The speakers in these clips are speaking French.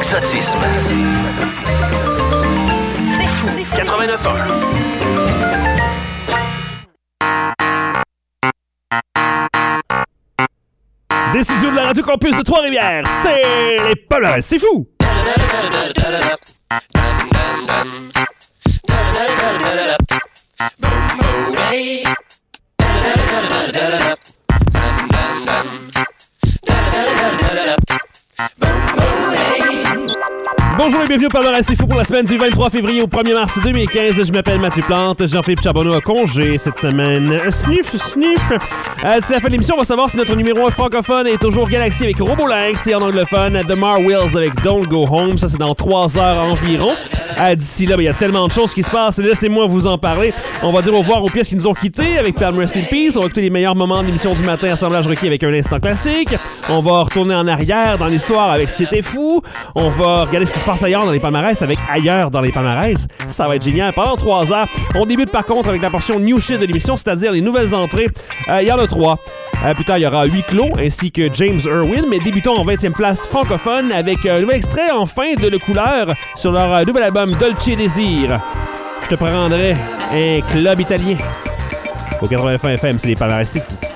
l'exotisme. C'est fou. 89.1. Des studios de la Radio Campus de Trois-Rivières, c'est les Palmarès, c'est fou! Bonjour et bienvenue au Palmarès C'est fou pour la semaine du 23 février au 1er mars 2015. Je m'appelle Mathieu Plante, Jean-Philippe Charbonneau a congé cette semaine. Sniff. C'est la fin de l'émission, on va savoir si notre numéro 1 francophone est toujours Galaxy avec Robolinx et en anglophone The Marwheels avec Don't Go Home. Ça, c'est dans 3 heures environ. D'ici là, il y a tellement de choses qui se passent. Laissez-moi vous en parler. On va dire au revoir aux pièces qui nous ont quittés avec Palm Rest in Peace. On va écouter les meilleurs moments de l'émission du matin, Assemblage requis avec un instant classique. On va retourner en arrière dans l'histoire avec C'était fou. On va regarder ce qui se passe ailleurs dans les palmarès avec Ailleurs dans les palmarès. Ça va être génial. Pendant 3 heures, on débute par contre avec la portion New Shit de l'émission, c'est-à-dire les nouvelles entrées. Il y en a 3. Plus tard, il y aura Huis clos ainsi que James Irwin. Mais débutons en 20e place francophone avec un nouvel extrait enfin de Le Couleur sur leur nouvel album Dolce Désir. Je te prendrai un club italien. Au 80 FM, c'est les palmarès, c'est fou.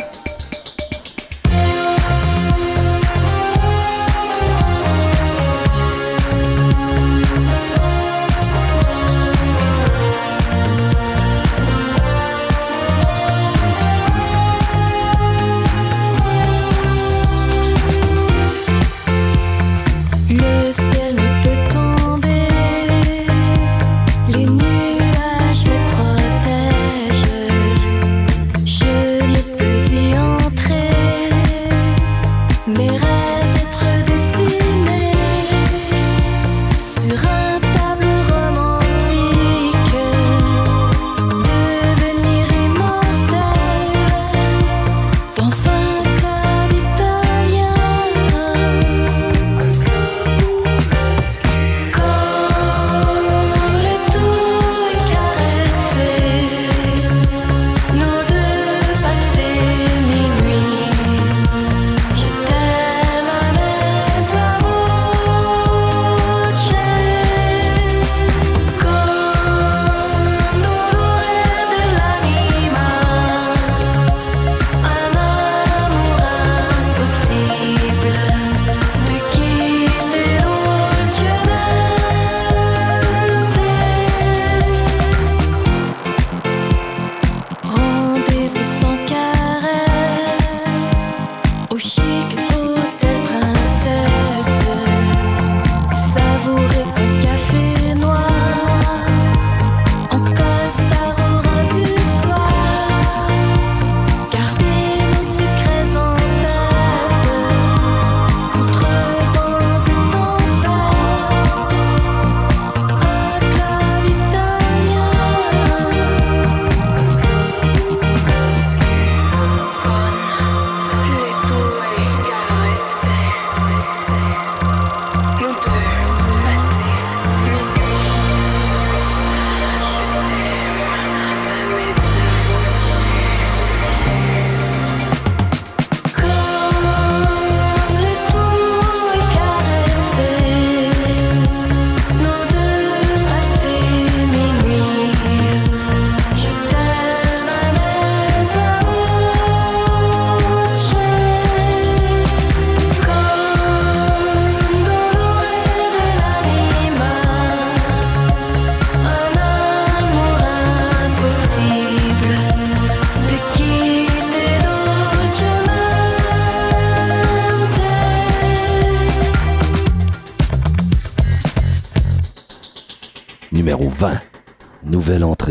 Numéro 20. Nouvelle entrée.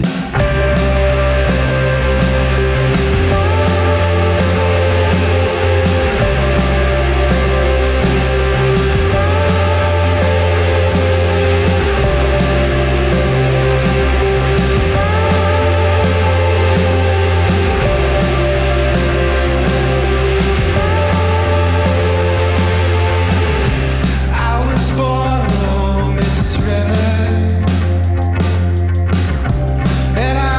And I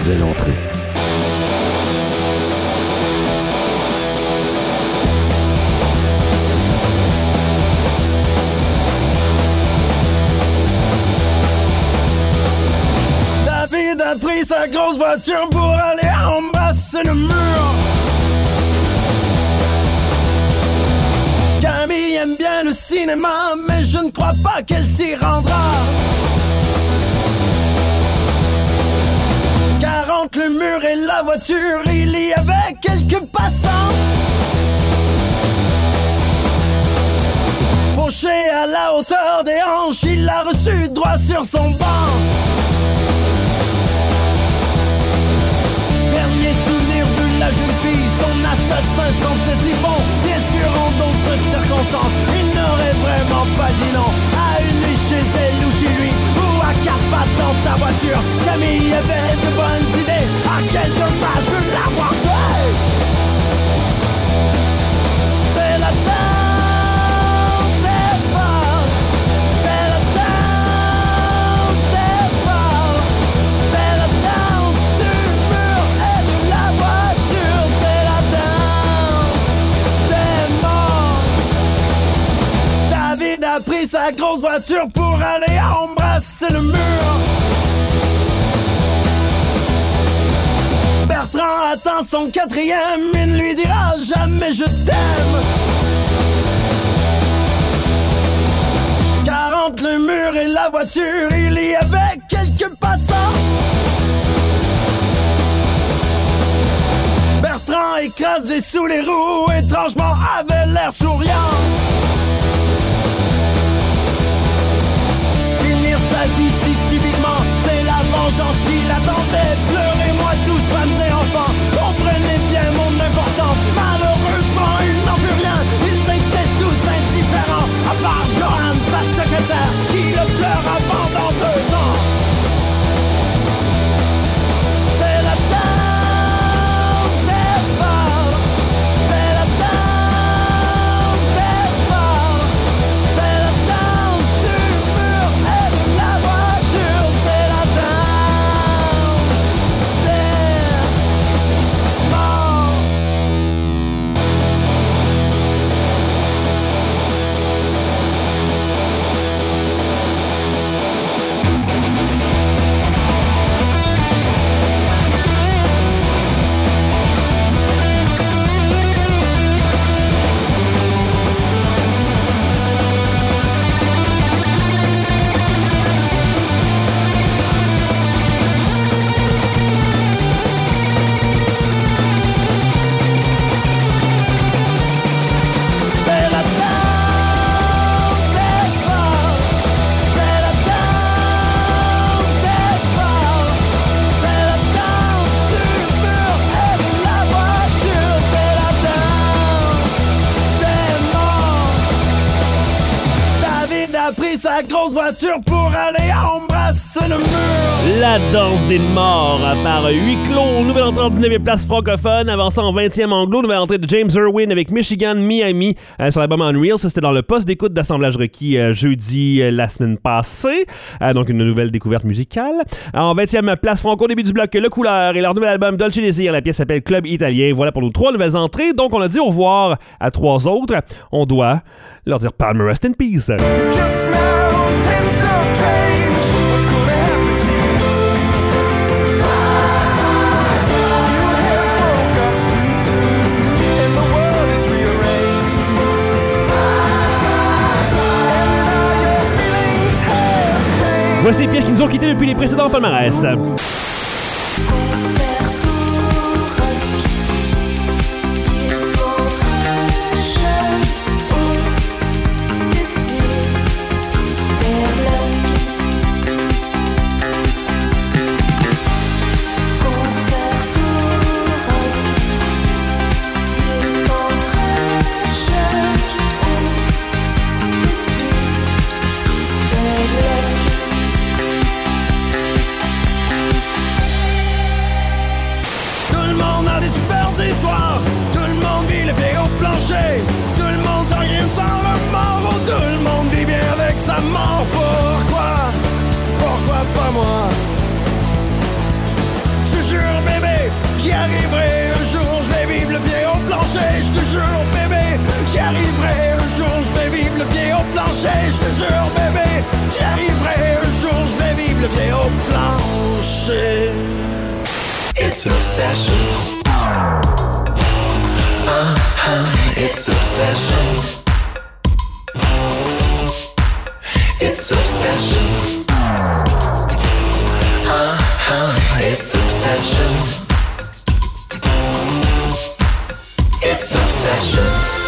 nouvelle entrée. David a pris sa grosse voiture pour aller embrasser le mur. Camille aime bien le cinéma, mais je ne crois pas qu'elle s'y rendra. Car entre le mur et la voiture, il y avait quelques passants. Fauché à la hauteur des hanches, il a reçu droit sur son banc. Dernier souvenir de la jeune fille, son assassin sentait si bon. Bien sûr, en d'autres circonstances, il n'aurait vraiment pas dit non à une nuit chez elle ou chez lui, ou à Carpath dans sa voiture. Camille avait de bonnes idées, à quel dommage de l'avoir tué. C'est la danse des phares, c'est la danse des phares, c'est la danse du mur et de la voiture, c'est la danse des morts. David a pris sa grosse voiture pour aller embrasser le mur. Bertrand attend son quatrième, il ne lui dira jamais je t'aime. Car entre le mur et la voiture, il y avait quelques passants. Bertrand, écrasé sous les roues, étrangement avait l'air souriant. Finir sa vie si subitement, c'est la vengeance qui l'attendait. Pleurez-moi tous, femmes et enfants, comprenez bien mon importance. Malheureusement, il n'en fut rien, ils étaient tous indifférents, à part Johan, sa secrétaire, qui le pleura pendant 2 ans. C'est la danse des phares, c'est la danse des phares, c'est la danse du mur et de la voiture, c'est la danse des morts. C'est la danse des phares, c'est la danse des phares, c'est la danse du mur et de la voiture, c'est la danse des morts. David a pris sa grosse voiture pour aller embrasser le mur. La danse des morts par Huis Clos, nouvelle entrée en 19e place francophone, avançant en 20e anglo, nouvelle entrée de James Irwin avec Michigan, Miami sur l'album Unreal. Ça, c'était dans le poste d'écoute d'assemblage requis jeudi la semaine passée. Donc, une nouvelle découverte musicale. En 20e place franco, début du bloc, Le Couleur et leur nouvel album Dolce Désir. La pièce s'appelle Club Italien. Voilà pour nos 3 nouvelles entrées. Donc, on a dit au revoir à 3 autres. On doit leur dire Palmer, rest in peace. Just mountains of change. What's gonna happen to you? You have woke up too soon, and the world is rearranged. And now your feelings have changed. Voici les pièces qui nous ont quittés depuis les précédents palmarès. sa mort. Pourquoi pas moi? Je jure plancher, je te jure bébé, j'y arriverai un jour, je vais vivre le pied au plancher, je te jure bébé, j'y arriverai un jour, je vais vivre le pied au plancher. It's obsession. It's obsession. It's obsession. It's obsession. It's obsession.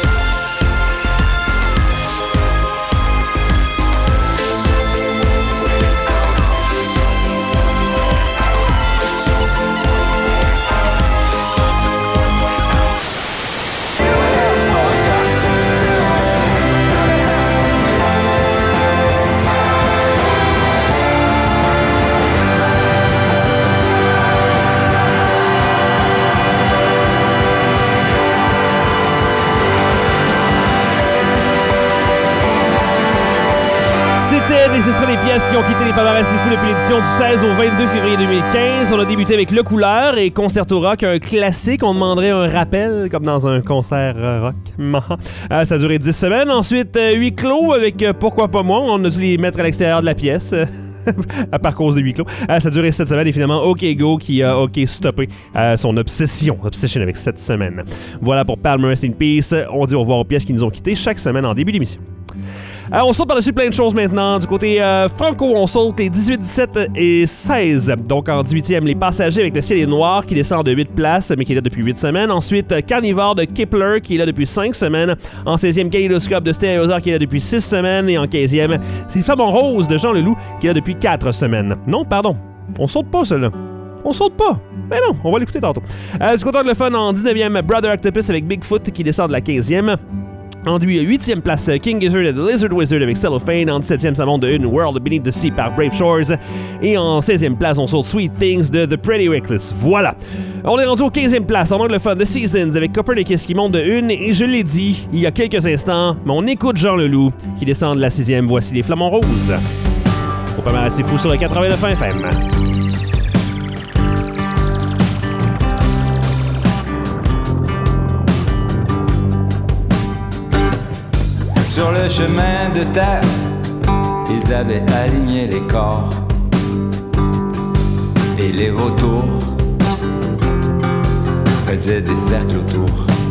Et ce seraient les pièces qui ont quitté les palmarès fous depuis l'édition du 16 au 22 février 2015. On a débuté avec Le Couleur et Concerto Rock, un classique. On demanderait un rappel, comme dans un concert rock. Ça a duré 10 semaines. Ensuite, Huis Clos avec Pourquoi pas moi. On a dû les mettre à l'extérieur de la pièce. Par cause de Huis Clos. Ça a duré 7 semaines et finalement OK Go qui a stoppé son obsession avec 7 semaines. Voilà pour Palmer, Rest in Peace. On dit au revoir aux pièces qui nous ont quittés chaque semaine en début d'émission. On saute par-dessus plein de choses maintenant. Du côté franco, on saute les 18, 17 et 16. Donc en 18e, Les Passagers avec Le Ciel est noir qui descend de 8 places, mais qui est là depuis 8 semaines. Ensuite, Carnivore de Kepler qui est là depuis 5 semaines. En 16e, Kaléidoscope de Stéréosaure qui est là depuis 6 semaines. Et en 15e, c'est Femme en rose de Jean Leloup qui est là depuis 4 semaines. Non, pardon, on saute pas celui-là. On saute pas. Mais non, on va l'écouter tantôt. Du côté de le fun, en 19e, Brother Octopus avec Bigfoot qui descend de la 15e. En 8e place, King Gizzard et The Lizard Wizard avec Cellophane. En 17e, ça monte de une World Beneath the Sea par Brave Shores. Et en 16e place, on saute Sweet Things de The Pretty Reckless. Voilà. On est rendu au 15e place, en anglophone, The Seasons avec Copernicus qui monte de une. Et je l'ai dit il y a quelques instants, mais on écoute Jean Leloup qui descend de la 6e. Voici Les Flamants Roses. Au palmarès assez fou sur le 89 FM. Sur le chemin de terre, ils avaient aligné les corps et les vautours faisaient des cercles autour.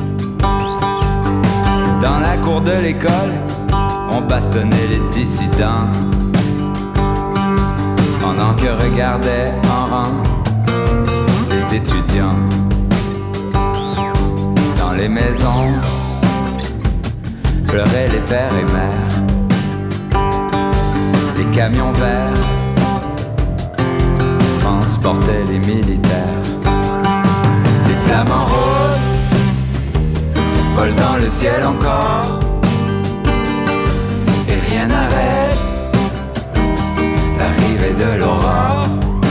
Dans la cour de l'école, on bastonnait les dissidents pendant que regardaient en rang les étudiants. Dans les maisons, pleuraient les pères et mères. Les camions verts transportaient les militaires. Les flamants roses volent dans le ciel encore et rien n'arrête l'arrivée de l'aurore.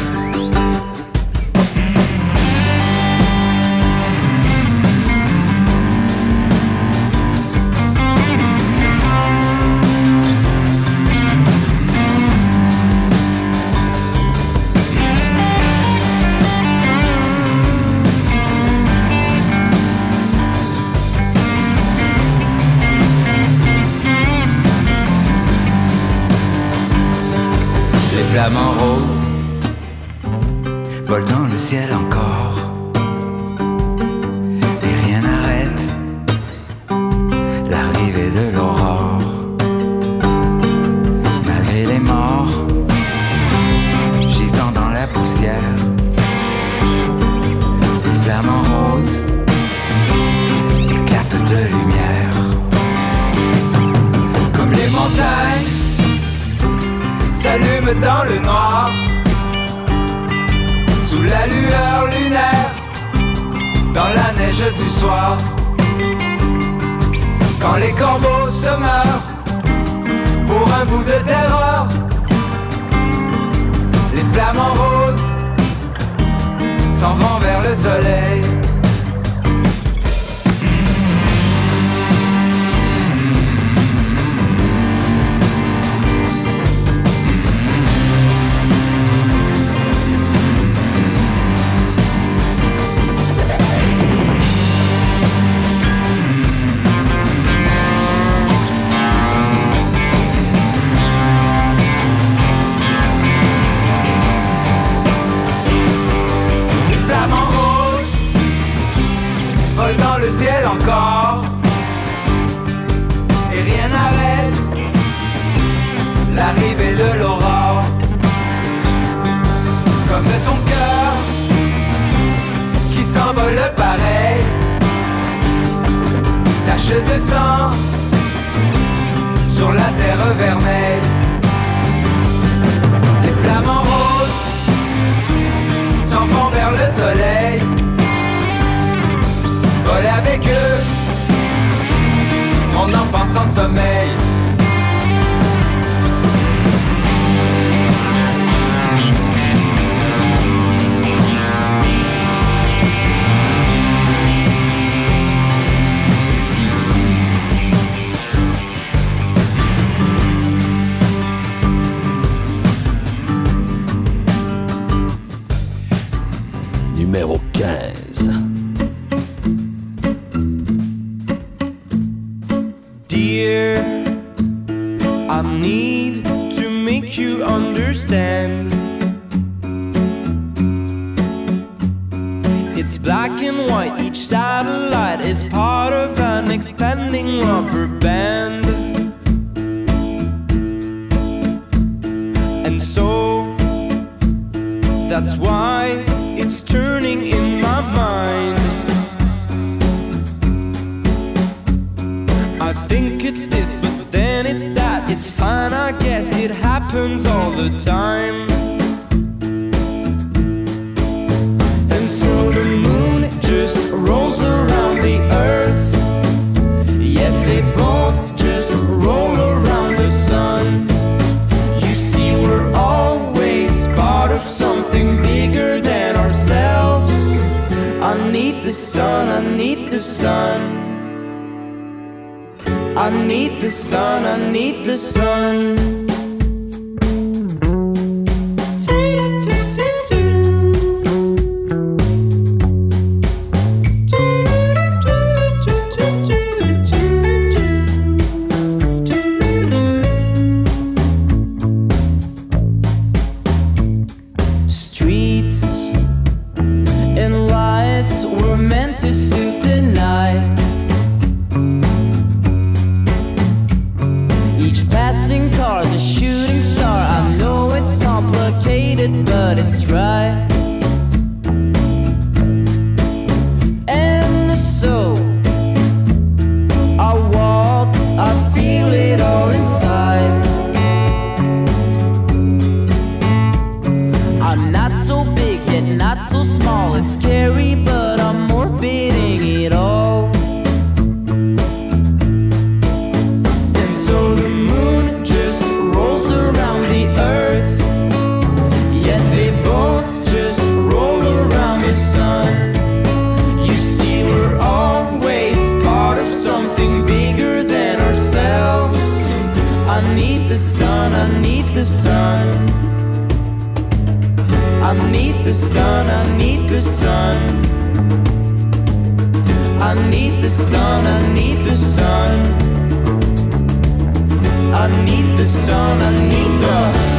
Les flamants roses volent dans le ciel encore et rien n'arrête l'arrivée de l'aurore. Malgré les morts gisant dans la poussière, les flamants roses éclatent de lumière. Comme les montagnes s'allume dans le noir, sous la lueur lunaire, dans la neige du soir. Quand les corbeaux se meurent pour un bout de terreur, les flamants roses s'en vont vers le soleil. corps et rien n'arrête l'arrivée de l'aurore. Comme ton cœur qui s'envole pareil, tache de sang sur la terre vermeille. Les flamants roses s'en vont vers le soleil. Vole avec eux mon enfant sans sommeil. Numéro 15. Dear, I need to make you understand. It's black and white, each satellite is part of an expanding rubber band. And so, that's why it's turning in my mind. I think it's this, but then it's that. It's fine, I guess, it happens all the time. And so the moon just rolls around the earth, yet they both just roll around the sun. You see, we're always part of something bigger than ourselves. I need the sun, I need the sun. I need the sun, I need the sun. Streets and lights were meant to suit the night. Passing car's a shooting star. I know it's complicated, but it's right. And so I walk, I feel it all inside. I'm not so big, yet not so small. It's scary, but I'm orbiting it all. So the moon just rolls around the earth, yet they both just roll around the sun. You see, we're always part of something bigger than ourselves. I need the sun, I need the sun. I need the sun, I need the sun. I need the sun, I need the sun. I need the sun, I need the...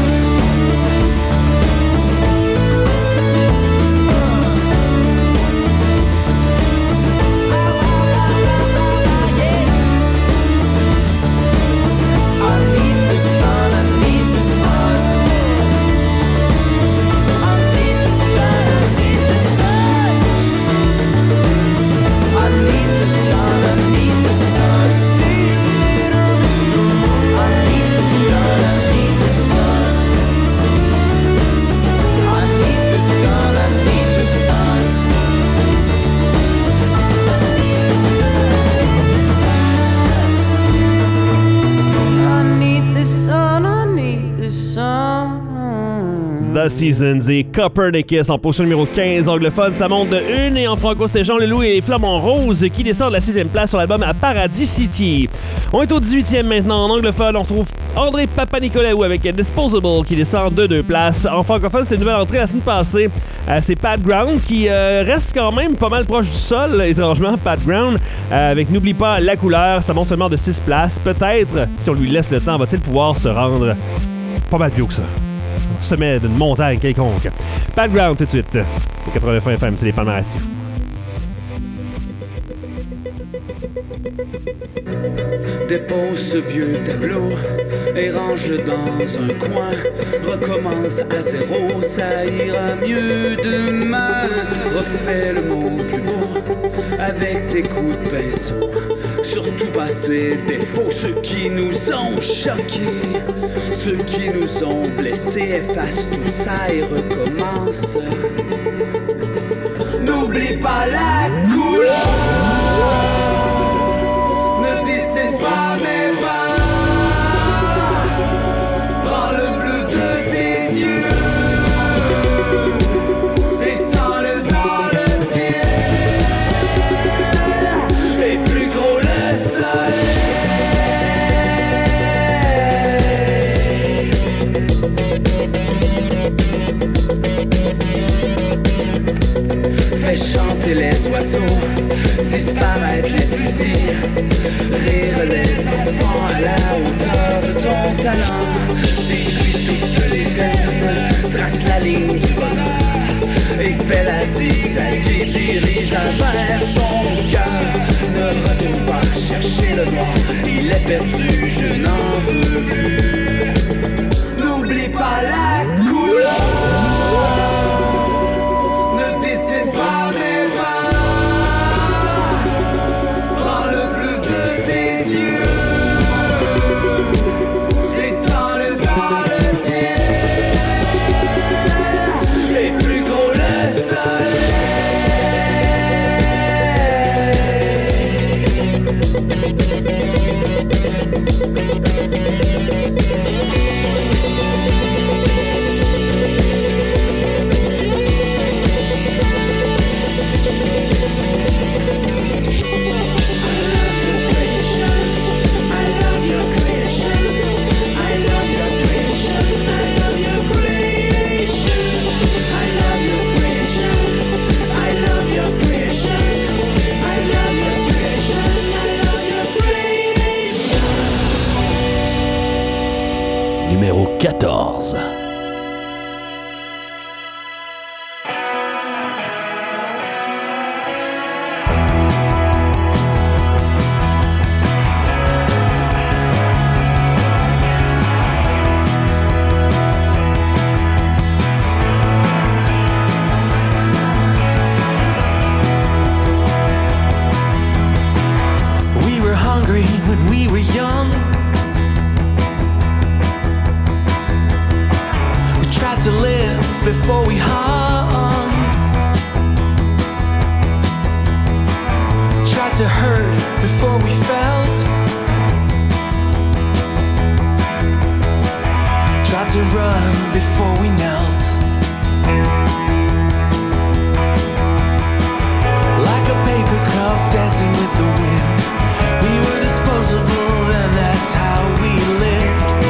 The Seasons et Copernicus en position numéro 15 anglophone. Ça monte de 1 et en franco, c'était Jean Leloup et les Flamants Roses qui descendent de la 6e place sur l'album à Paradis City. On est au 18e maintenant en anglophone. On retrouve André Papanicolaou avec Disposable qui descend de 2 places. En francophone, c'est une nouvelle entrée la semaine passée. C'est Pat Brown qui reste quand même pas mal proche du sol, étrangement. Pat Brown avec N'oublie pas la couleur. Ça monte seulement de 6 places. Peut-être, si on lui laisse le temps, va-t-il pouvoir se rendre pas mal plus haut que ça. Sommet d'une montagne quelconque. Pat Brown tout de suite. Au 80 FM, c'est les palmarès, c'est fou. Dépose ce vieux tableau et range-le dans un coin. Recommence à zéro, ça ira mieux demain. Refais le monde plus beau avec tes coups de pinceau. Surtout pas ses défauts, ceux qui nous ont choqués, ceux qui nous ont blessés. Efface tout ça et recommence. N'oublie pas la couleur. Ne dessine pas mes pas. Prends le bleu de tes yeux. Étends-le dans le ciel. Et plus gros le soleil. Fais chanter les oiseaux, disparaître les fusils, rire les enfants à la hauteur de ton talent. Détruis toutes les peines, trace la ligne du bonheur et fais la zigzag qui dirige vers ton cœur. Ne retourne pas chercher le noir, il est perdu, je n'en veux plus. N'oublie pas la couleur. C'est pas mes pas. Prends le bleu de tes yeux. Étends-le dans le ciel. Et plus gros le soleil. Numéro 14. We were hungry when we were young. To live before we hung. Tried to hurt before we felt. Tried to run before we knelt. Like a paper cup dancing with the wind. We were disposable and that's how we lived.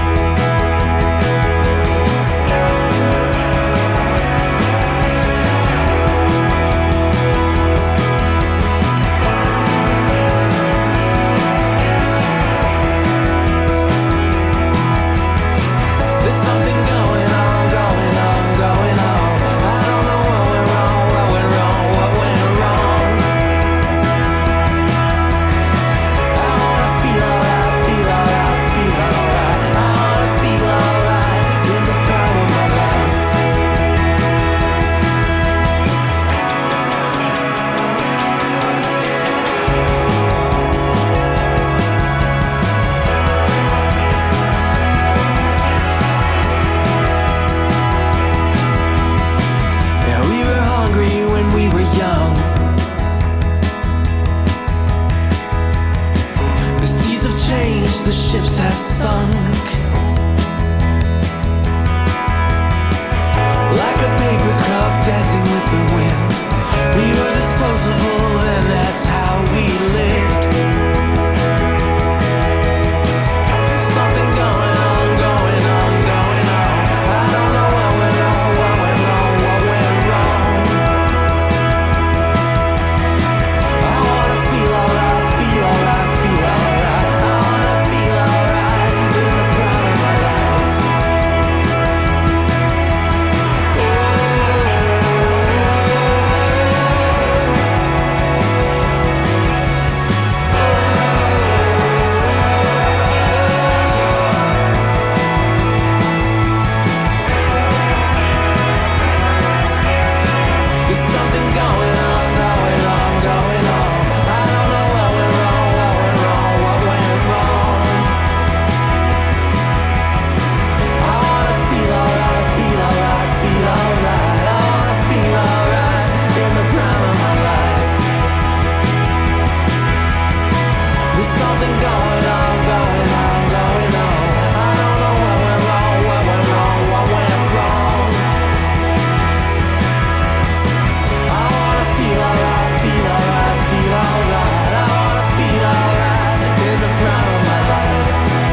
The ships have sunk like a paper cup dancing with the wind. We were disposable and that's how we lived. Something going on, going on, going on. I don't know what went wrong, what went wrong, what went wrong. I wanna feel alright, feel alright, feel alright. There's something going on, going on, going on. I don't know what went wrong, what went wrong, what went wrong. I wanna feel alright, feel alright, feel alright. I wanna feel alright in the prime of my life.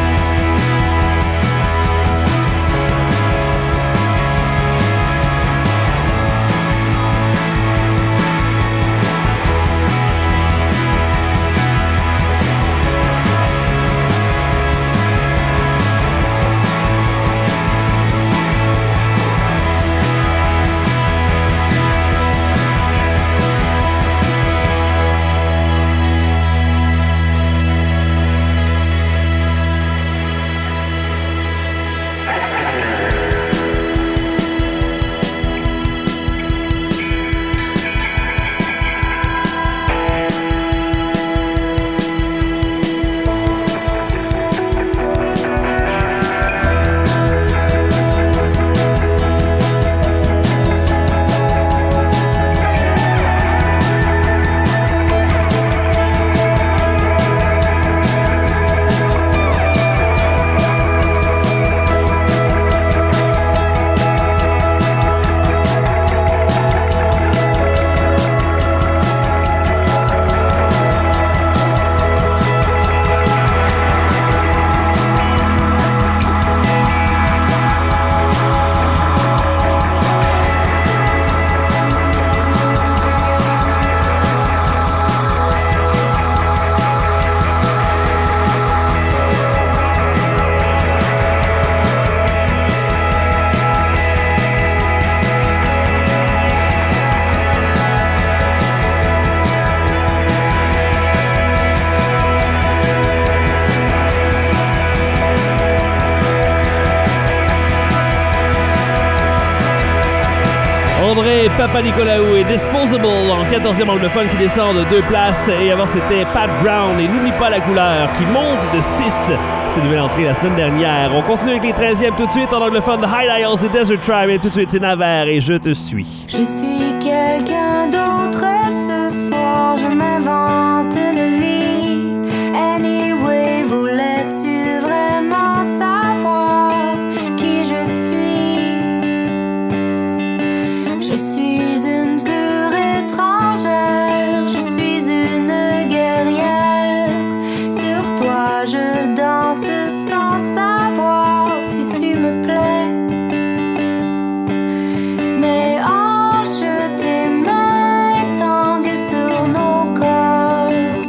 André Papanicolaou et Disposable en 14e anglophone qui descend de 2 places. Et avant, c'était Pat Brown et N'oublie pas la couleur qui monte de 6. C'est une nouvelle entrée la semaine dernière. On continue avec les 13e tout de suite en anglophone de High Dials et Desert Tribe. Et tout de suite, c'est Navarre et Je te suis. Je suis quelqu'un d'autre ce soir, je m'invente une vie. Anyway, voulais-tu vraiment savoir qui je suis? Je suis une pure étrangère, je suis une guerrière. Sur toi je danse sans savoir si tu me plais. Mes hanches, tes mains tanguent sur nos corps.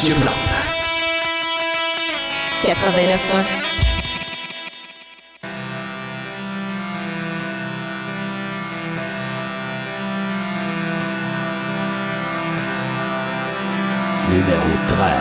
Mathieu Plante. 89.1. Numéro 13.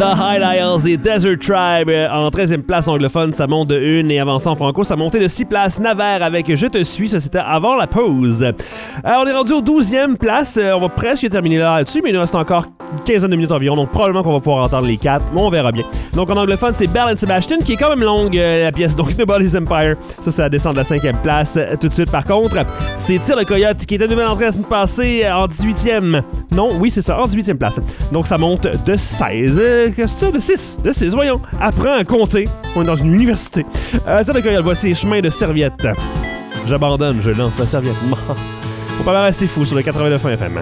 High Isles et Desert Tribe en 13e place anglophone, ça monte de 1 et avançant en franco, ça montait de 6 places. Navarre avec Je te suis, ça c'était avant la pause. On est rendu aux 12e place, on va presque terminer là-dessus, mais il nous reste encore une quinzaine de minutes environ, donc probablement qu'on va pouvoir entendre les 4, mais on verra bien. Donc en anglophone, c'est Belle and Sebastian, qui est quand même longue, la pièce, donc Nobody's Empire. Ça descend de la 5e place. Tout de suite, par contre, c'est Tire le Coyote, qui était nouvelle entrée la semaine passée en 18e. Non, oui, c'est ça, en 18e place. Donc ça monte de 16. Qu'est-ce que c'est? De 6, voyons. Apprends à compter. On est dans une université. Tire le Coyote, voici les chemins de serviette. J'abandonne, je lance la serviette. On peut assez fou sur le 89 FM.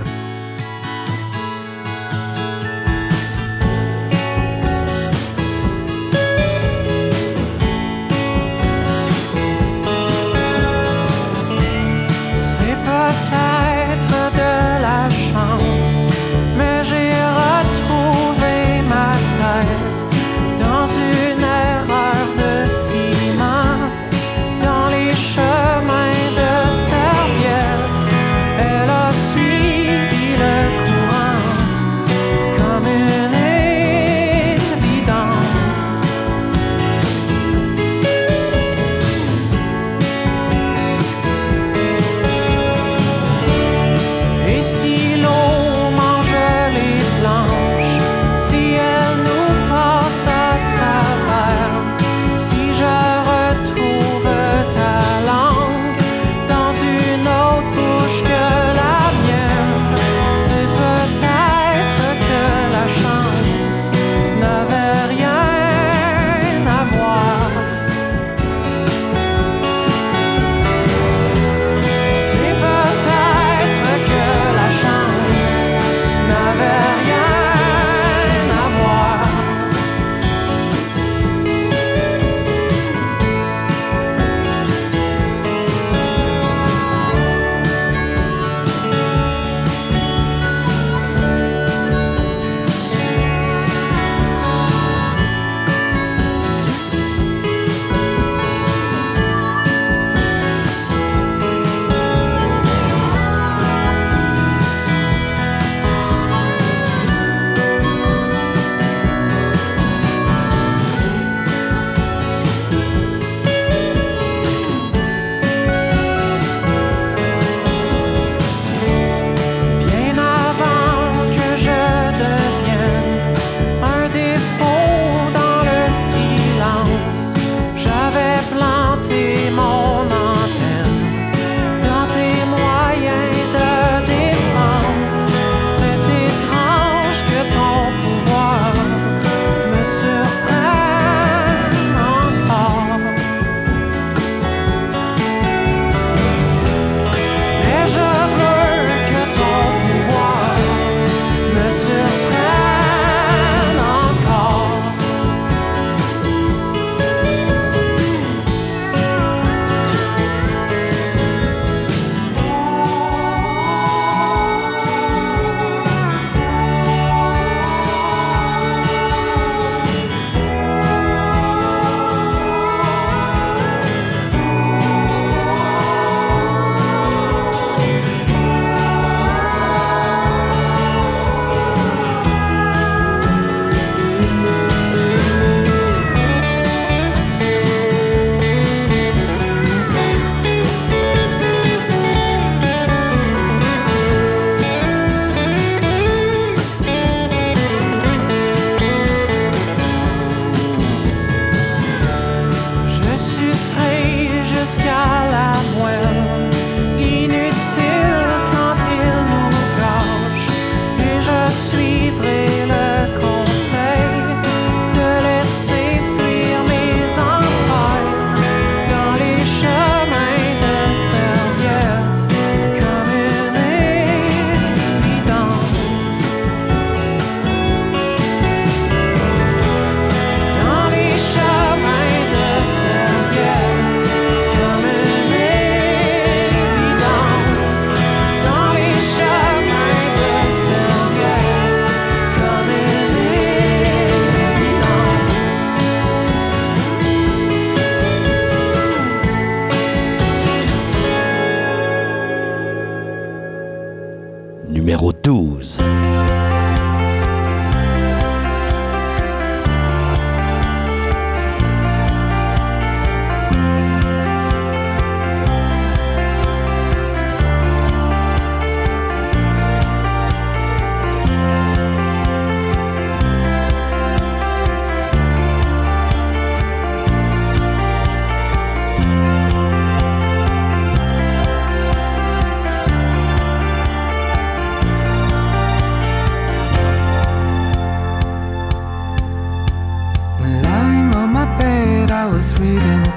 numéro 12.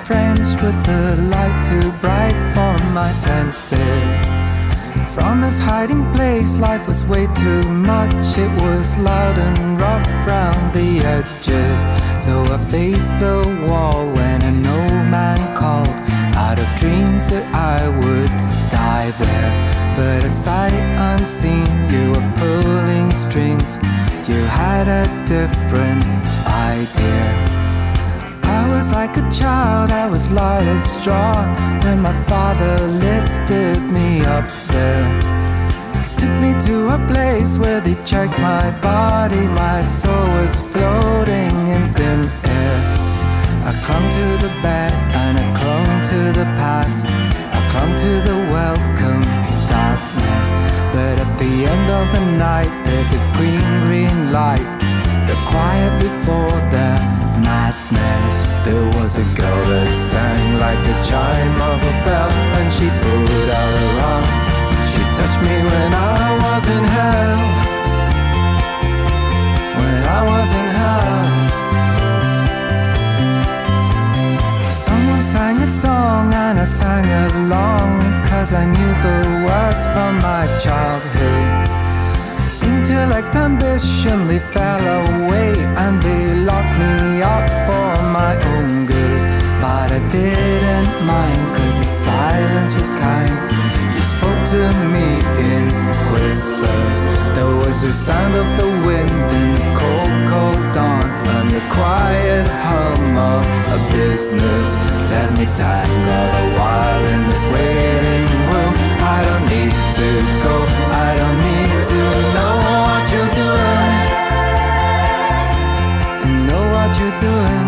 French with the light too bright for my senses. From this hiding place, life was way too much. It was loud and rough round the edges. So I faced the wall when an old man called out of dreams that I would die there. But at sight unseen, you were pulling strings. You had a different idea. I was like a child, I was light as straw when my father lifted me up there. He took me to a place where they checked my body. My soul was floating in thin air. I clung to the bed and I clung to the past. I clung to the welcome darkness. But at the end of the night, there's a green, green light. The quiet before the madness. There was a girl that sang like the chime of a bell, and she put out her arm. She touched me when I was in hell. When I was in hell. Someone sang a song and I sang along, 'cause I knew the words from my childhood. Intellect, ambition, they fell away and they locked me up for my own good. But I didn't mind, 'cause the silence was kind. You spoke to me in whispers. There was the sound of the wind in the cold, cold dawn, and the quiet hum of a business. Let me tangle a while in this waiting room. I don't need to go, I don't need to know what you're doing. I know what you're doing.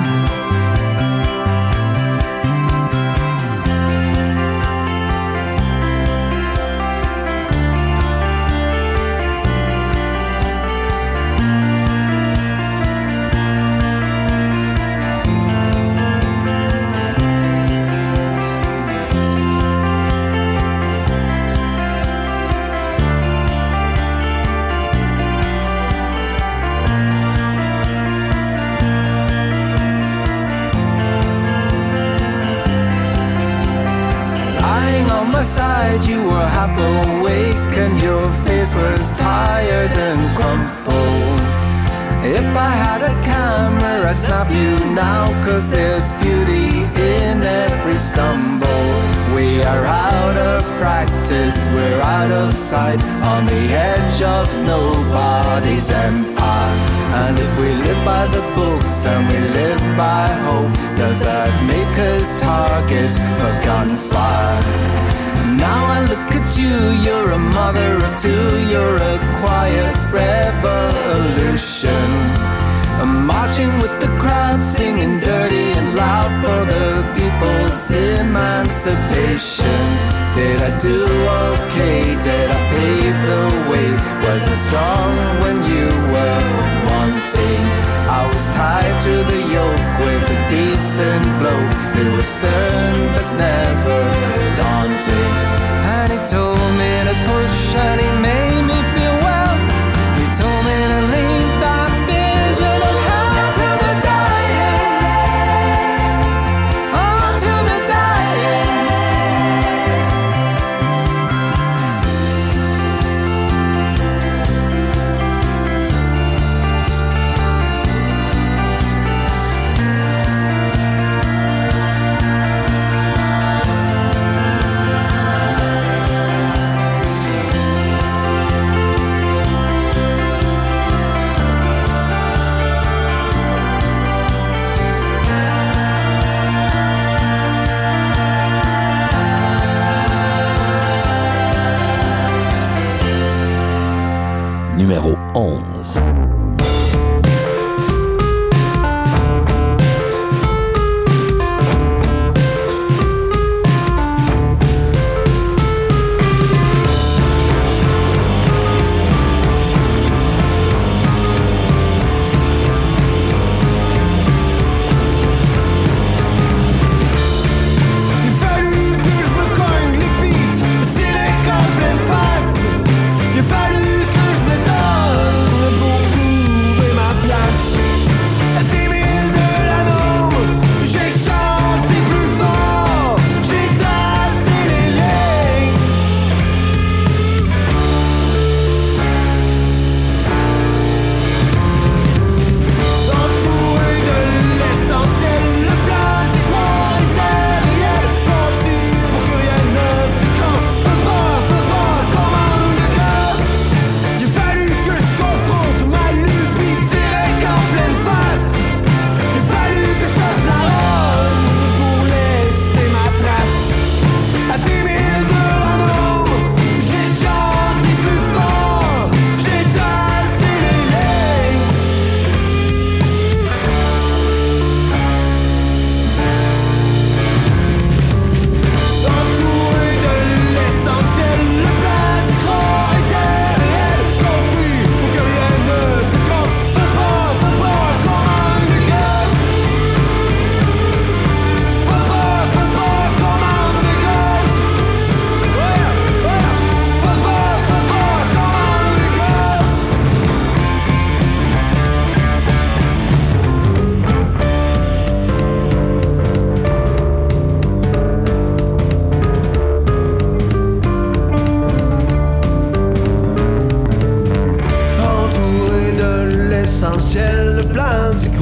You were half awake and your face was tired and crumpled. If I had a camera, I'd snap you now, 'cause there's beauty in every stumble. We are out of practice, we're out of sight, on the edge of nobody's empire. And if we live by the books and we live by hope, does that make us targets for gunfire? Now I look at you, you're a mother of two, you're a quiet revolution. I'm marching with the crowd, singing dirty and loud for the people's emancipation. Did I do okay? Did I pave the way? Was I strong when you were wanting? I was tied to the yoke with a decent bloke who was stern but never daunting. And he told me to push and he made me feel well. He told me to leave that vision of hell to the dying. On to the dying. Numéro 11. Il a fallu que je me donne beaucoup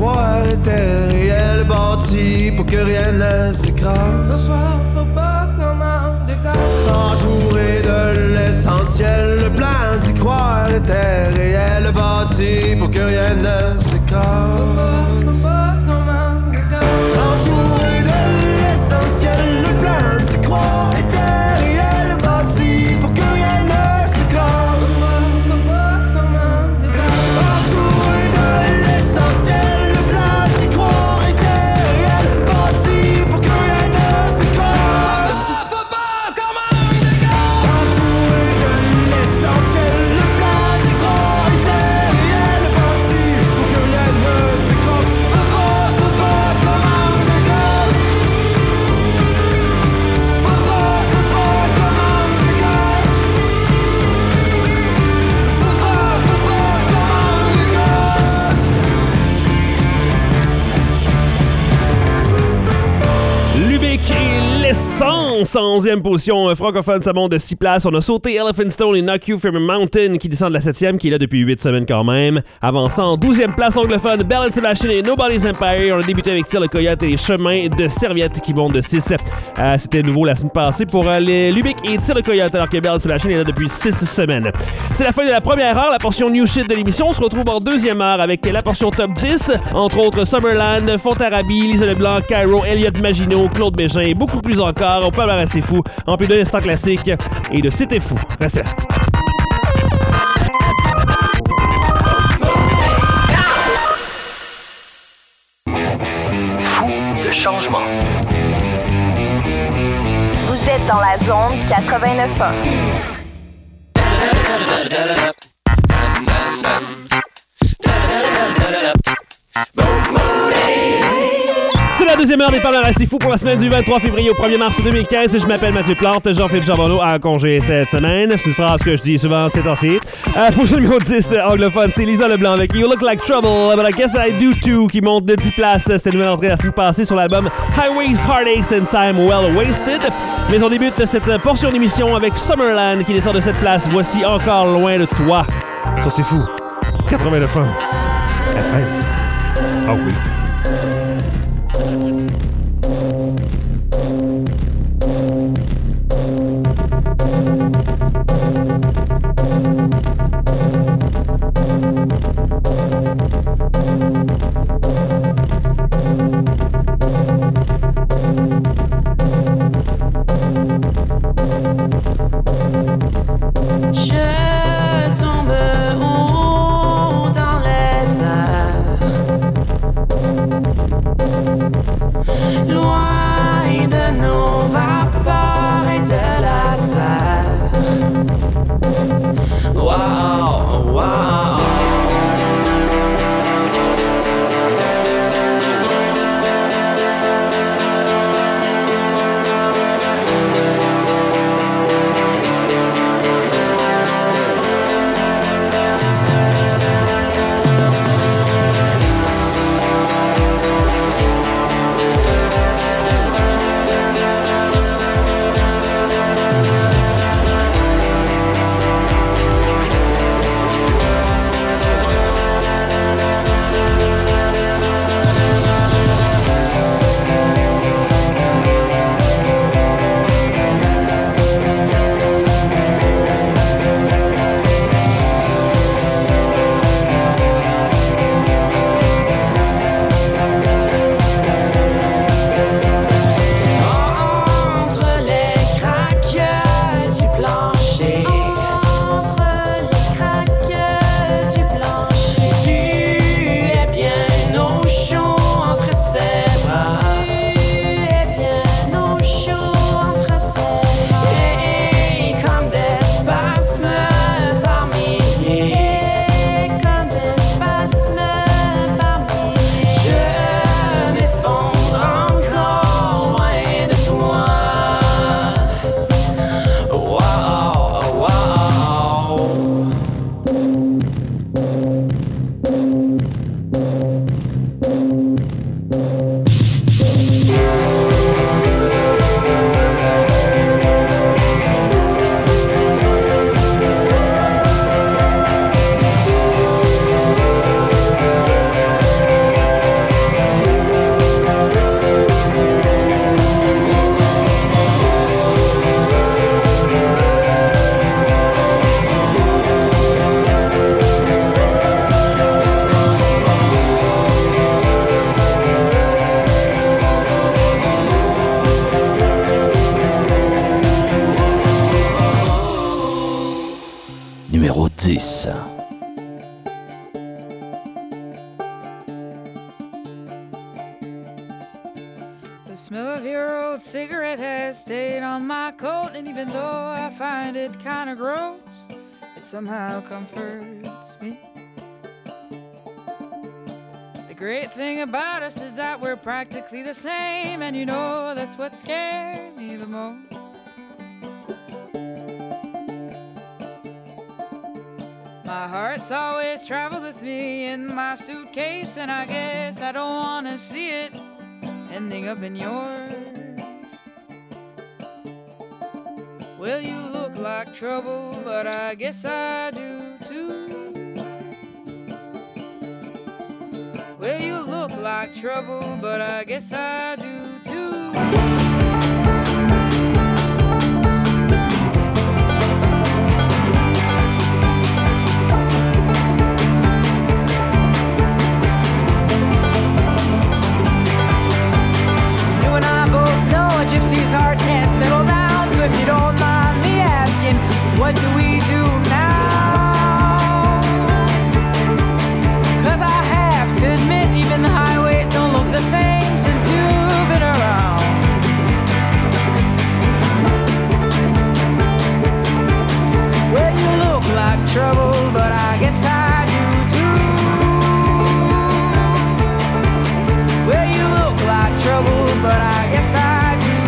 croire était réel, bâti pour que rien ne s'écrase. Faut pas qu'on manque de gaz. Entouré de l'essentiel, le plan d'y croire était réel, bâti pour que rien ne s'écrase. Faut pas qu'on manque de gaz. Entouré de l'essentiel, le plan d'y croire était réel, bâti pour que rien ne s'écrase. Faut pas qu'on manque de gaz. Entouré de l'essentiel, le plan d'y croire était réel, bâti pour que rien ne s'écrase. Faut pas qu'on manque de gaz. Entouré de l'essentiel, le plan d'y croire était réel, bâti pour que rien ne s'écrase. Faut pas qu'on manque de gaz. Faut pas qu'on manque de gaz. Faut pas qu'on manque de gaz. Lubick et l'essence en 11e position. Francophone, ça monte de 6 places. On a sauté Elephant Stone et Knock You From a Mountain qui descend de la 7e, qui est là depuis 8 semaines quand même. Avançant en 12e place anglophone, Bell & Sebastian et Nobody's Empire. On a débuté avec Tire le Coyote et les Chemins de Serviette qui montent de 6. C'était nouveau la semaine passée pour les Lubick et Tire le Coyote, alors que Bell & Sebastian est là depuis 6 semaines. C'est la fin de la première heure, la portion New Shit de l'émission. On se retrouve en deuxième heure avec la portion Top 10, entre autres Summerland, Fontarabie, Lisa Leblanc, Cairo, Elliot Maginot, Claude Bégin et beaucoup plus encore. Au palmarès assez fou, en plus d'un instant classique et de C'était fou. Restez là. Fou de changement. Vous êtes dans la zone 89.1. C'est la deuxième heure des palmarès assez fou pour la semaine du 23 février au 1er mars 2015. Je m'appelle Mathieu Plante, Jean-Philippe Charbonneau a congé cette semaine. C'est une phrase que je dis souvent ces temps-ci. Pour le numéro 10 anglophone, c'est Lisa Leblanc avec You Look Like Trouble, but I Guess I Do Too qui monte de 10 places. C'était une nouvelle entrée la semaine passée sur l'album Highways, Heartaches and Time Well Wasted. Mais on débute cette portion d'émission avec Summerland qui descend de cette place. Voici Encore loin de toi. Ça c'est fou. 89 FM. Ah oui. Je tombe haut dans les airs, loin de nos vapeurs et de la terre. Wow, wow. Numéro 10. The smell of your old cigarette has stayed on my coat, and even though I find it kind of gross, it somehow comforts me. The great thing about us is that we're practically the same, and you know that's what scares me the most. My heart's always traveled with me in my suitcase, and I guess I don't want to see it ending up in yours. Well, you look like trouble, but I guess I do too. Well, you look like trouble, but I guess I do too. Gypsy's heart can't settle down, so if you don't mind me asking, what do we do now? 'Cause I have to admit, even the highways don't look the same since you've been around. Well, you look like trouble, but I guess I do too. Well, you look like trouble, but I guess I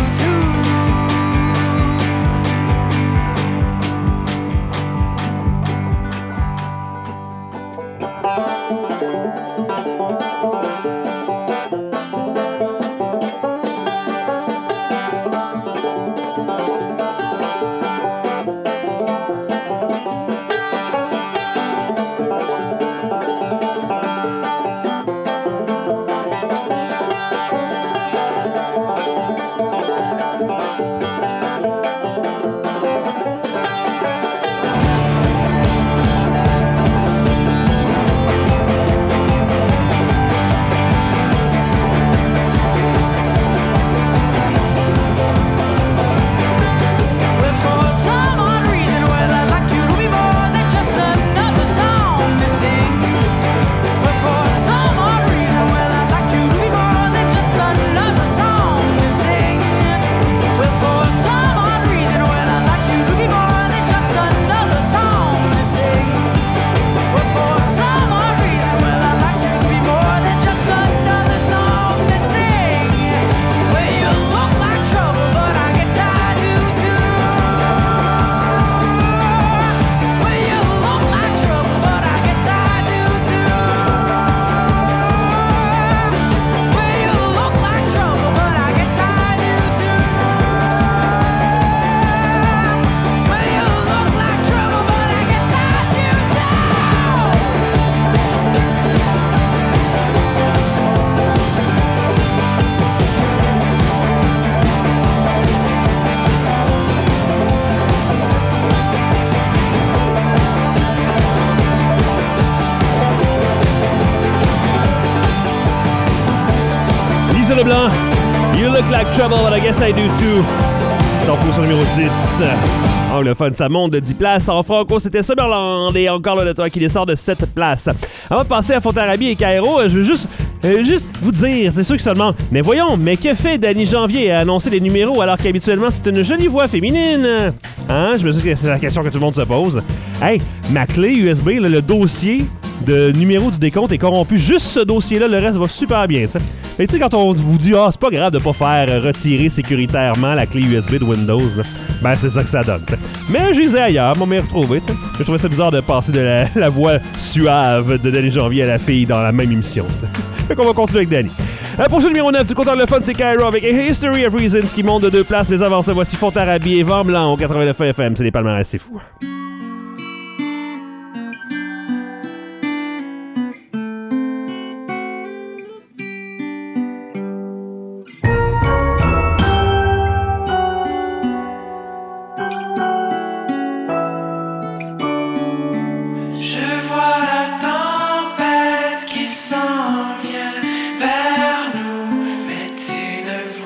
Leblanc, You Look Like Trouble, but I guess I do too. Ton position numéro 10. Anglophone, ça monte de 10 places. En franco, c'était Summerland. Et encore là, de toi qui descend de 7 places. Avant de passer à Fontarabie et Cairo, je veux juste vous dire, c'est sûr que seulement. Mais voyons, mais que fait Danny Janvier à annoncer les numéros alors qu'habituellement c'est une jolie voix féminine? Hein? Je me dis que c'est la question que tout le monde se pose. Hey, ma clé USB, là, le dossier de numéro du décompte est corrompu. Juste ce dossier-là, le reste va super bien, t'sais. Mais tu sais, quand on vous dit « Ah, c'est pas grave de pas faire retirer sécuritairement la clé USB de Windows », ben c'est ça que ça donne, t'sais. Mais je les ai ailleurs, m'ont bien retrouvé, t'sais. Je trouvais ça bizarre de passer de la voix suave de Danny Janvier à la fille dans la même émission, t'sais. Fait qu'on va continuer avec Danny. Pour ce numéro 9, du compteur le fun, c'est Cairo avec A History of Reasons qui monte de 2 places. Mais avant ça, voici Fontarabie et Vent Blanc au 89 FM. C'est des palmarès, c'est fou.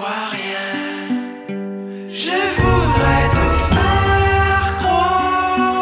Je voudrais te faire croire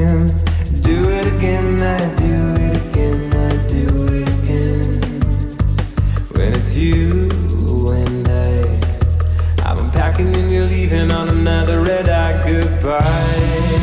again. Do it again, I do it again, I do it again. When it's you and I'm unpacking and you're leaving on another red-eye goodbye.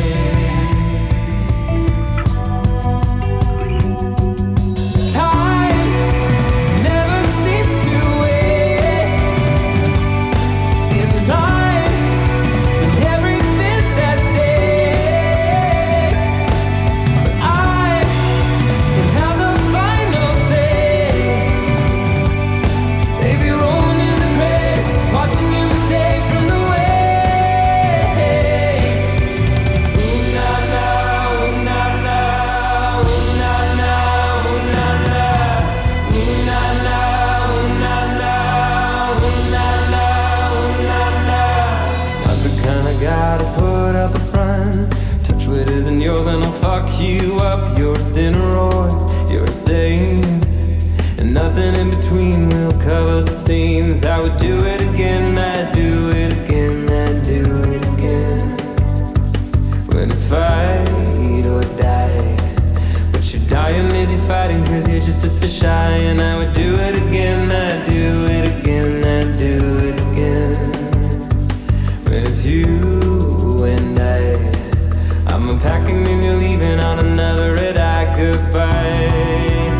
You up, you're a sinner or you're a saint, and nothing in between will cover the stains. I would do it again, I'd do it again, I'd do it again. When it's fight or die, but you're dying as you're fighting, cause you're just a fisheye. And I would do it again, I'd do it again, I'd do it again. When it's you and I'm unpacking and you're leaving on another red-eye goodbye.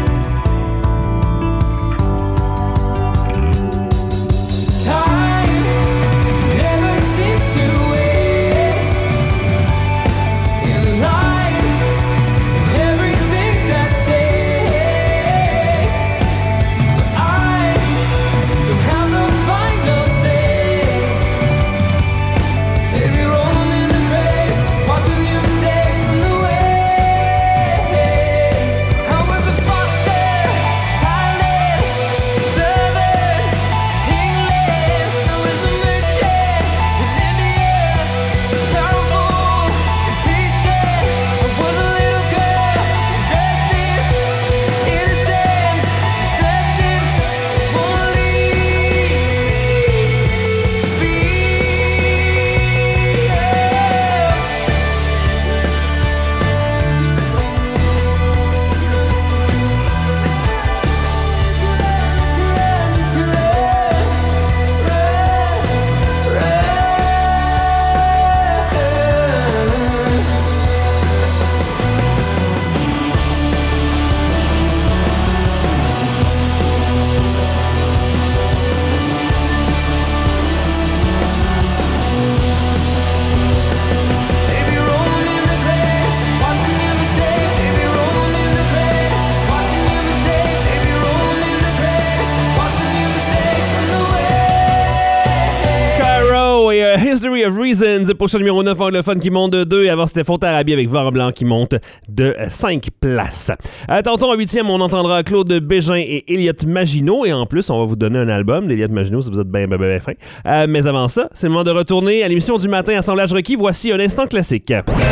History of Reasons, position numéro 9 anglophone qui monte de 2. Et avant, c'était Fontarabie avec Vent Blanc qui monte de 5 places. Tantôt en 8e, on entendra Claude Bégin et Elliott Maginot. Et en plus, on va vous donner un album d'Elliott Maginot si vous êtes bien fin. Mais avant ça, c'est le moment de retourner à l'émission du matin Assemblage requis. Voici un instant classique.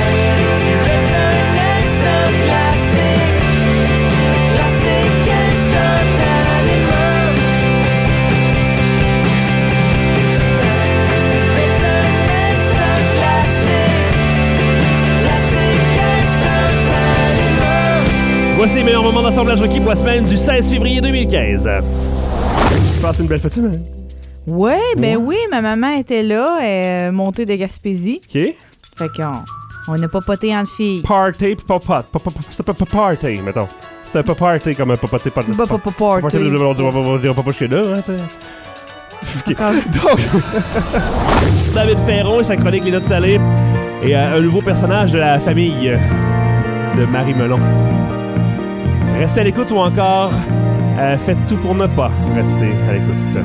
Voici les meilleurs moments d'assemblage requis pour la semaine du 16 février 2015. Je passe une belle fête semaine. Ouais, ben oui, ma maman était là, elle est montée de Gaspésie. OK. Fait qu'on a papoté entre filles. Party, popote. C'est pas party, mettons. C'est pas party comme un popoté. Party. On dirait pas jusque là, hein, tu sais. Donc, David Ferron et sa chronique Les Notes Salées et un nouveau personnage de la famille de Marie Melon. Restez à l'écoute ou encore faites tout pour ne pas rester à l'écoute.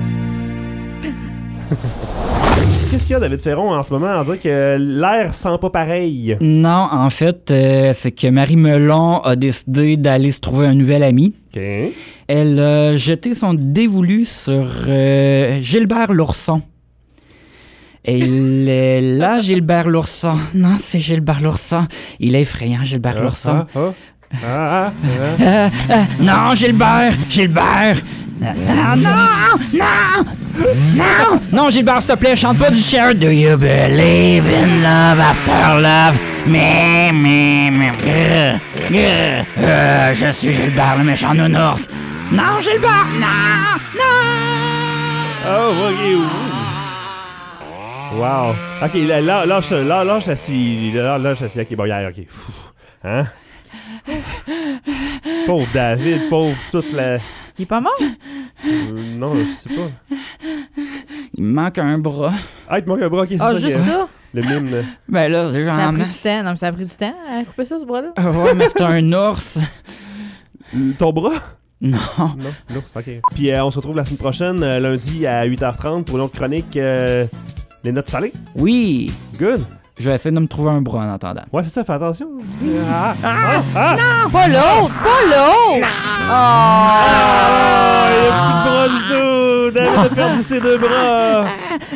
Qu'est-ce qu'il y a, David Ferron, en ce moment, à dire que l'air sent pas pareil? Non, en fait, c'est que Marie Melon a décidé d'aller se trouver un nouvel ami. OK. Elle a jeté son dévolu sur Gilbert l'ourson. Et là, Gilbert l'ourson. Non, c'est Gilbert l'ourson. Il est effrayant, Gilbert l'ourson. Non, Gilbert! Non! Non! Non, Gilbert, s'il te plaît, chante pas du Cher. Do you believe in love after love? Je suis Gilbert, le méchant nounours. Non, Gilbert! Non! Non! Oh, ok. Wow. Ok, lâche assis. Ok, bon, hier, ok. Fou. Hein? Pauvre David, pauvre toute la... Il est pas mort? Non, je sais pas. Il me manque un bras. Ah, il te manque un bras, ok, c'est ça. Juste ça? Le mime, là. Ben là, c'est genre... Ça a pris du temps. Non, mais ça a pris du temps à couper ça, ce bras-là? Ouais, mais c'est un ours. Ton bras? Non. Non, l'ours, ok. Puis on se retrouve la semaine prochaine, lundi à 8h30 pour une autre chronique, les notes salées. Oui. Good. Je vais essayer de me trouver un bras en attendant. Ouais, c'est ça, fais attention. Non! Pas l'autre! Pas l'autre! Il a plus de bras du tout! David a perdu ses deux bras!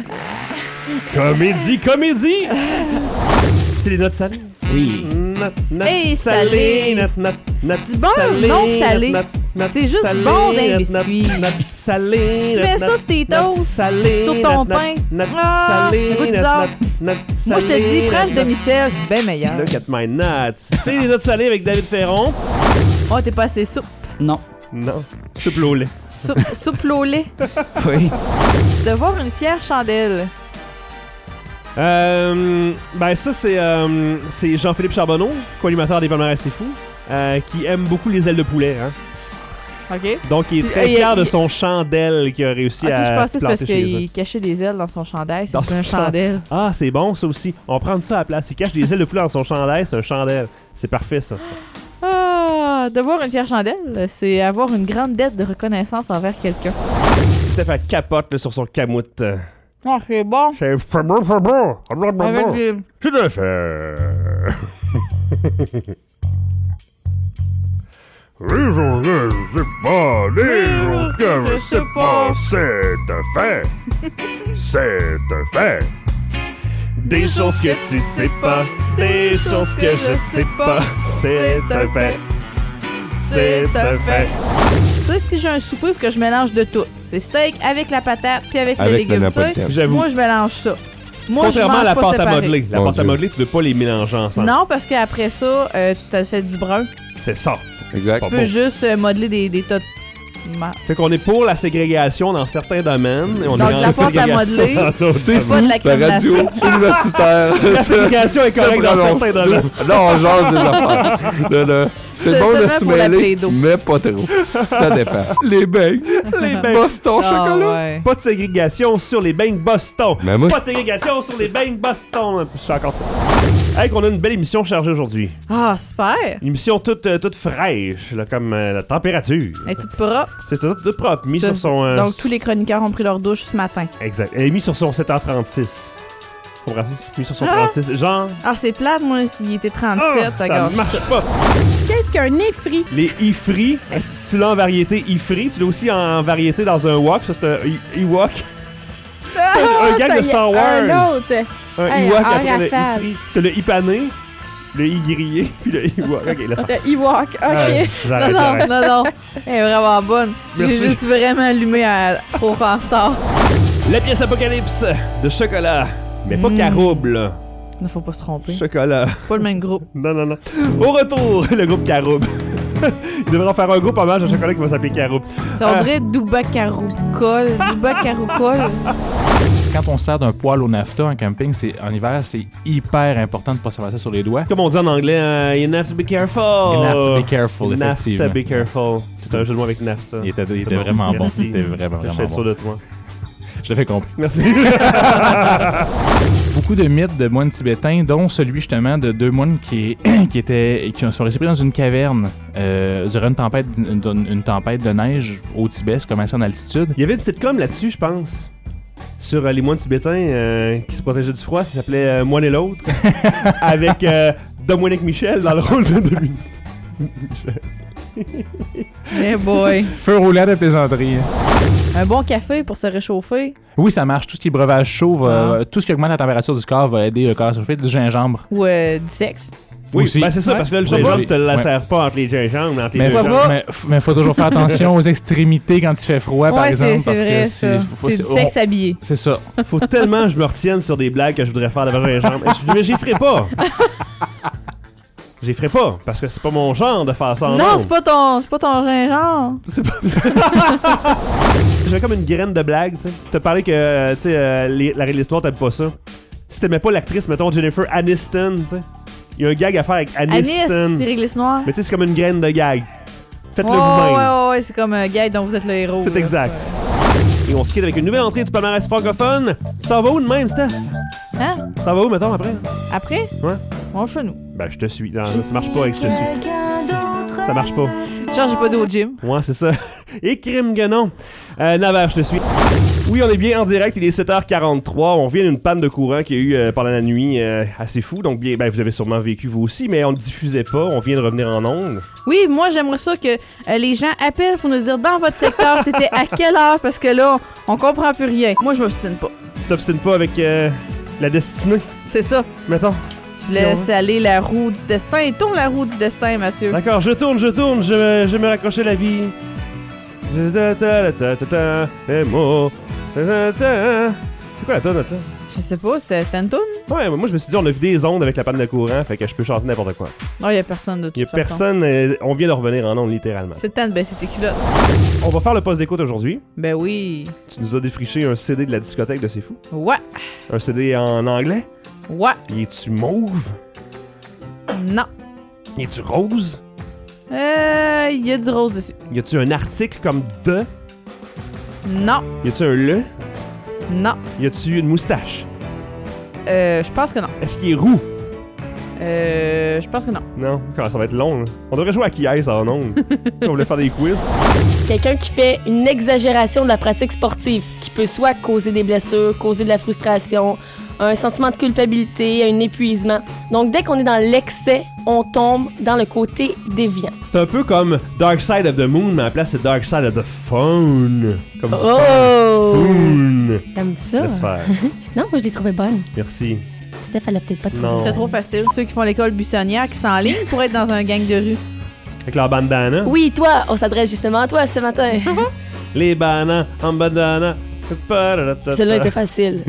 Comédie! C'est les notes salées? Oui. Hey, salé! Du beurre non salé. C'est juste bon d'un biscuit. Salé. Si tu mets ça sur tes toasts, sur ton pain, goûte bizarre. Moi, je te dis, prends le demi-sel, c'est bien meilleur. Look at my nuts. C'est les notes salées avec David Ferron. Oh, t'es pas assez soupe. Non. Non. Soupe au lait. Soupe au lait. Oui. De voir une fière chandelle. Ben ça, c'est Jean-Philippe Charbonneau, co-animateur des Palmarès C'est Fou, qui aime beaucoup les ailes de poulet. Hein? OK. Donc, il est très fier de son chandelle qu'il a réussi à je pensais que c'est parce planter chez eux. qu'il cachait des ailes dans son chandail. Dans C'est un chandelle. Ah, c'est bon, ça aussi. On va prendre ça à la place. Il cache des ailes de poulet dans son chandail, c'est un chandelle. C'est parfait, ça. Ah, de voir une fière chandelle, c'est avoir une grande dette de reconnaissance envers quelqu'un. Steph capote là, sur son camoute. Ah, c'est bon. C'est bon. Avec des... Tout à fait. Les jours que je sais pas, les jours que je sais pas, c'est un fait. C'est un fait. Des choses que tu sais pas, des choses que je sais pas, c'est un fait. C'est un fait. Tu sais, si j'ai un souper, il faut que je mélange de tout. C'est steak avec la patate puis avec les légumes. J'avoue. Moi, je mélange ça. Moi, contrairement je mange à la pas pâte à séparé. modeler. La pâte à modeler, tu ne veux pas les mélanger ensemble. Non, parce qu'après ça, t'as fait du brun. C'est ça. Exact. Tu peux juste modeler des tas de... Fait qu'on est pour la ségrégation dans certains domaines. Et on donc, est la pâte à modeler, c'est pas de la crème la radio glacée. universitaire. La ségrégation est correcte dans certains domaines. Là, on jase des affaires. Là. C'est C'est bon de seulement se pour la mêler, plaido. mais pas trop. Ça dépend. Les beignes. Les beignes. Boston chocolat. Ouais. Pas de ségrégation sur les beignes Boston. Mais moi- Pas de ségrégation sur les beignes Boston. Je suis encore ça. Hey, qu'on a une belle émission chargée aujourd'hui. Ah, super. Une émission toute fraîche, là, comme la température. Elle est toute propre. C'est ça, toute propre. Mis sur son... Donc, tous les chroniqueurs ont pris leur douche ce matin. Exact. Elle est mise sur son 7h36. Comprends-tu? Mis sur son 36. Genre... Ah, c'est plate, moi, s'il était 37. ça d'accord. marche pas. Qu'est-ce qu'un effrit? Les ifri, tu l'as en variété ifri, tu l'as aussi en variété dans un wok, ça c'est un Ewok. un gang de Star Wars. Un autre. Un Hey, Ewok en après le rafale. ifri. T'as le ipané, le i grillé, puis le Ewok. Ok, laisse faire. Le Ewok, ok. J'arrête. Non. Elle est vraiment bonne. Merci. J'ai juste vraiment allumé trop en retard. La pièce Apocalypse de chocolat, mais pas Caroube, là. Il ne faut pas se tromper. Chocolat. C'est pas le même groupe. Non. Au retour, le groupe Caroube. Ils devraient en faire un groupe hommage à chocolat qui va s'appeler Caroube. Ça on dirait Duba Caroucol. Duba Caroucol. Quand on sert d'un poêle au nafta en camping, en hiver, c'est hyper important de ne pas se faire ça sur les doigts. Comme on dit en anglais, you have to be careful. You have to be careful, You have effectivement. to be careful. C'est un jeu de mots avec NAFTA. Il était vraiment bon. Merci. C'était vraiment Je suis sûr bon. de toi. Je l'avais compris. Merci. Beaucoup de mythes de moines tibétains, dont celui justement de deux moines qui sont restés pris dans une caverne durant une tempête de neige au Tibet, c'est commencé en altitude. Il y avait une sitcom là-dessus, je pense, sur les moines tibétains qui se protégeaient du froid. Ça s'appelait Moine et l'autre, avec Dominique Michel dans le rôle de Dominique Michel. Eh boy. Feu roulant de plaisanterie. Un bon café pour se réchauffer. Oui, ça marche. Tout ce qui est breuvage chaud, tout ce qui augmente la température du corps va aider le corps à se réchauffer. Du gingembre. Ou du sexe. Oui, Aussi. ben c'est ça, parce que là, le gingembre, tu te la serres pas entre les gingembres, mais entre les deux jambes. Mais faut toujours faire attention aux extrémités quand il fait froid, par exemple. C'est vrai, ça. C'est du sexe habillé. C'est ça. Faut tellement que je me retienne sur des blagues que je voudrais faire devant le gingembre. Mais j'y ferai pas. J'y ferai pas, parce que c'est pas mon genre de faire ça en Non, ondes. c'est pas ton gingembre. C'est pas... J'ai comme une graine de blague, tu sais. T'as parlé que, tu sais, l'histoire, t'aimes pas ça. Si t'aimais pas l'actrice, mettons Jennifer Aniston, tu sais. Il y a un gag à faire avec Aniston. Anis, sur Réglisse Noire. Mais tu sais, c'est comme une graine de gag. Faites-le vous-même. Ouais, c'est comme un gag dont vous êtes le héros. C'est exact. Et on se quitte avec une nouvelle entrée du palmarès francophone. Tu t'en vas où de même, Steph? Hein? Tu t'en vas où, mettons, après? Après? Ouais. On va chez nous. Ben, je te suis. Non, ça marche pas avec je te suis. Ça marche pas. Genre, j'ai pas d'eau au gym. Ouais, c'est ça. Et crime que non. Navarre, je te suis. Oui, on est bien en direct. Il est 7h43. On vient d'une panne de courant qu'il y a eu pendant la nuit assez fou. Donc, bien, ben, vous l'avez sûrement vécu vous aussi, mais on ne diffusait pas. On vient de revenir en ondes. Oui, moi, j'aimerais ça que les gens appellent pour nous dire dans votre secteur, c'était à quelle heure, parce que là, on comprend plus rien. Moi, je m'obstine pas. Tu t'obstines pas avec la destinée? C'est ça. Mettons. Je laisse aller la roue du destin. Tourne la roue du destin, Mathieu. D'accord, je tourne. Je vais me raccrocher la vie. C'est quoi la tonne de ça? Je sais pas, c'était une toune? Ouais, moi je me suis dit, on a vu des ondes avec la panne de courant, fait que je peux chanter n'importe quoi. Non, y a personne de toute façon. Y a personne, on vient de revenir en ondes littéralement. C'est le temps de baisser tes culottes. On va faire le poste d'écoute aujourd'hui. Ben oui. Tu nous as défriché un CD de la discothèque de C'est Fou. Ouais. Un CD en anglais. Ouais. Y es-tu mauve? Non. Y es-tu rose? Y a du rose dessus. Y a-tu un article comme The? Non. Y a-tu un le? Non. Y a-tu une moustache? Je pense que non. Est-ce qu'il est roux? Je pense que non. Non, ça va être long. Là. On devrait jouer à qui est en ondes. Si on voulait faire des quiz. Quelqu'un qui fait une exagération de la pratique sportive, qui peut soit causer des blessures, causer de la frustration, un sentiment de culpabilité, un épuisement. Donc, dès qu'on est dans l'excès, on tombe dans le côté déviant. C'est un peu comme Dark Side of the Moon, mais à la place, c'est Dark Side of the Phone. Comme phone. T'aimes ça? Laisse faire. Non, moi, je l'ai trouvé bonne. Merci. Steph, elle a peut-être pas trouvé. Non. C'est trop facile. Ceux qui font l'école buissonnière, qui s'enlignent pour être dans un gang de rue. Avec leur bandana. Oui, toi, on s'adresse justement à toi ce matin. Les bananes en bandana. Celle-là était facile.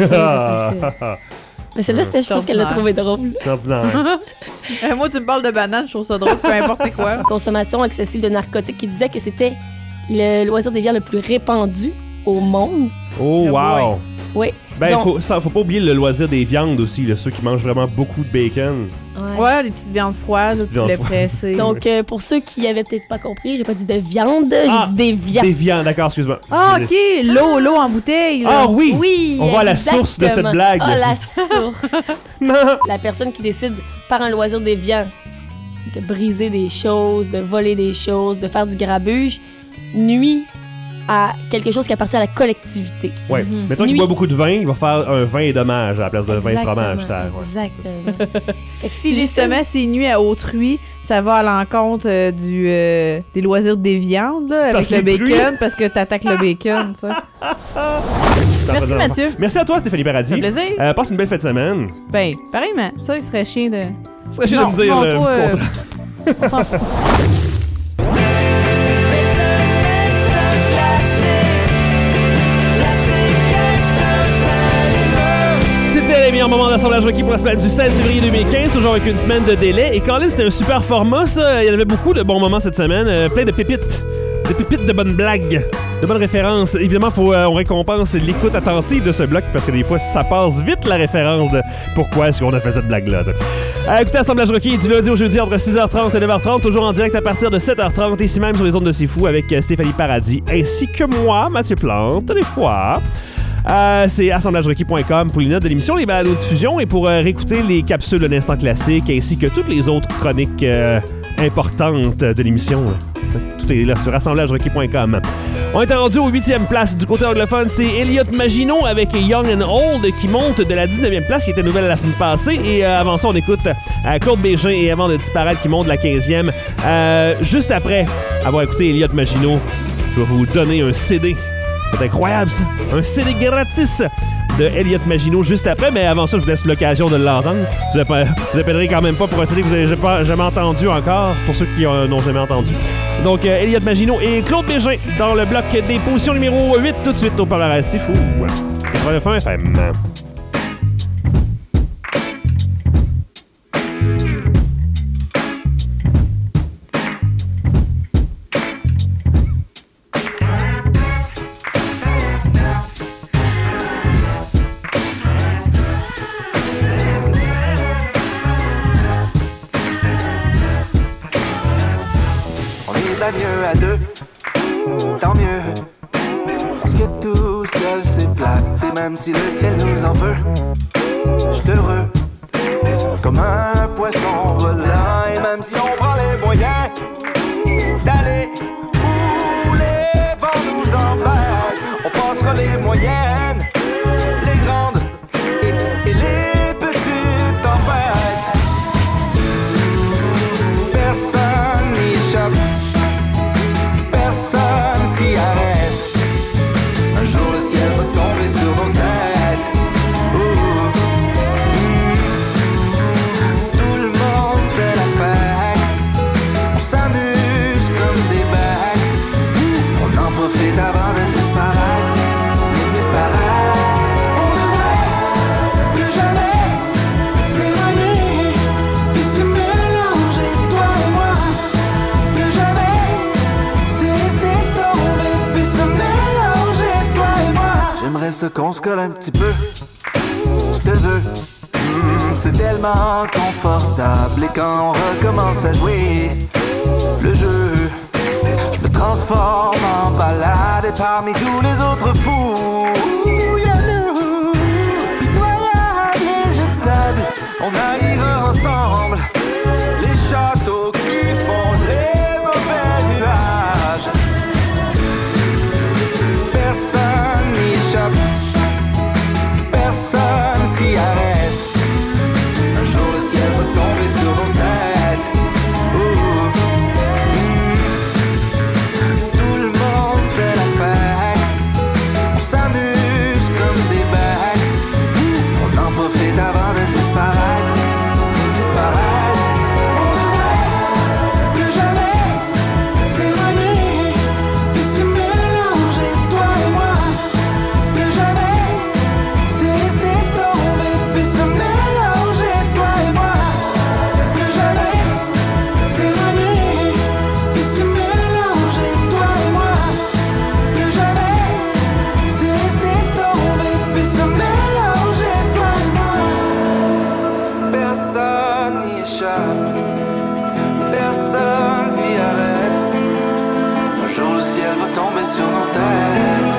Mais celle-là, c'était, je pense qu'elle l'a trouvé drôle. Ordinaire. Moi, tu me parles de banane, je trouve ça drôle, peu importe c'est quoi. Consommation excessive de narcotiques, qui disait que c'était le loisir déviant le plus répandu au monde. Oh, wow! Oui. Ben, donc, faut pas oublier le loisir des viandes aussi, là, ceux qui mangent vraiment beaucoup de bacon. Ouais, les petites viandes froides, tu les presser. Donc, pour ceux qui avaient peut-être pas compris, j'ai pas dit de viande, j'ai dit des viandes. Des viandes, d'accord, excuse-moi. Ah, ok, l'eau en bouteille. Là. Ah oui! Oui! On va à la source de cette blague. Ah, la source! La personne qui décide par un loisir déviant de briser des choses, de voler des choses, de faire du grabuge, nuit à quelque chose qui appartient à la collectivité. Ouais. Mettons qu'il boit beaucoup de vin, il va faire un vin et dommage à la place de vin et fromage. Exactement. Justement, si nuit à autrui, ça va à l'encontre des loisirs des viandes là, avec le bacon, parce que t'attaques le bacon, tu sais. Merci Mathieu. Merci à toi Stéphanie Paradis. Ça fait plaisir. Passe une belle fête de semaine. Ben, pareillement. Ça, il serait chiant de... Ça serait chiant de me dire non, le contraire. On s'en fout. C'était les meilleurs moments d'assemblage requis pour la semaine du 16 février 2015, toujours avec une semaine de délai. Et Colin, c'était un super format, ça. Il y en avait beaucoup de bons moments cette semaine. Plein de pépites. Des pépites de bonnes blagues, de bonnes références. Évidemment, on récompense l'écoute attentive de ce bloc parce que des fois, ça passe vite la référence de pourquoi est-ce qu'on a fait cette blague-là. Écoutez, Assemblage Rocky du lundi au jeudi entre 6h30 et 9h30, toujours en direct à partir de 7h30, ici même sur les ondes de C'est Fou avec Stéphanie Paradis, ainsi que moi, Mathieu Plante, des fois. C'est assemblagerequis.com pour les notes de l'émission, les balados-diffusions et pour réécouter les capsules de l'Instant Classique ainsi que toutes les autres chroniques importantes de l'émission. Tout est là sur assemblagerequis.com. On est rendu aux 8e place du côté anglophone. C'est Elliot Maginot avec Young and Old qui monte de la 19e place qui était nouvelle la semaine passée. Et avant ça, on écoute Claude Bégin et Avant de disparaître qui monte de la 15e. Juste après avoir écouté Elliot Maginot, je vais vous donner un CD. C'est incroyable ça. Un CD gratis de Elliott Maginot juste après, mais avant ça, je vous laisse l'occasion de l'entendre. Je vous appellerai quand même pas pour un CD que vous n'avez jamais entendu encore, pour ceux qui n'ont jamais entendu. Donc, Elliott Maginot et Claude Bégin dans le bloc des positions numéro 8 tout de suite au palmarès. C'est fou. 89 FM. Mieux à deux, tant mieux. Parce que tout seul c'est plate. Et même si le ciel nous en veut, j'suis heureux comme un poisson volant. Et même si on prend les moyens d'aller où les vents nous embêtent, on passera les moyennes, les grandes et les petites tempêtes. Personne n'y échappe, personne s'y arrête. Un jour le ciel va tomber sur nos têtes. Tout le monde fait la fête. On s'amuse comme des bêtes. On en profite avant de disparaître. De disparaître. On devrait plus jamais s'éloigner et se mélanger, toi et moi. Plus jamais se laisser tomber puis se mélanger, toi et moi. J'aimerais ça qu'on se colle un petit peu. Je te veux. C'est tellement confortable. Et quand on recommence à jouer le jeu, je me transforme en balade. Et parmi tous les autres fous, y'a nous. Pitoyable et jetable, on haïra ensemble les châteaux qui font les mauvais nuages. Personne n'y échappe, personne s'y arrête. Un jour le ciel va tomber sur nos têtes. Tout le monde fait la fête. On s'amuse comme des bêtes. On en profite avant de disparaître. Disparaître. On devrait plus jamais s'éloigner et se mélanger, toi et moi. Plus jamais se laisser tomber puis se mélanger, toi et moi. Plus jamais s'éloigner et se mélanger, toi et moi. Plus jamais se laisser tomber puis se mélanger, toi et moi. Personne n'y échappe, personne s'y arrête. Un jour le ciel va tomber sur nos têtes.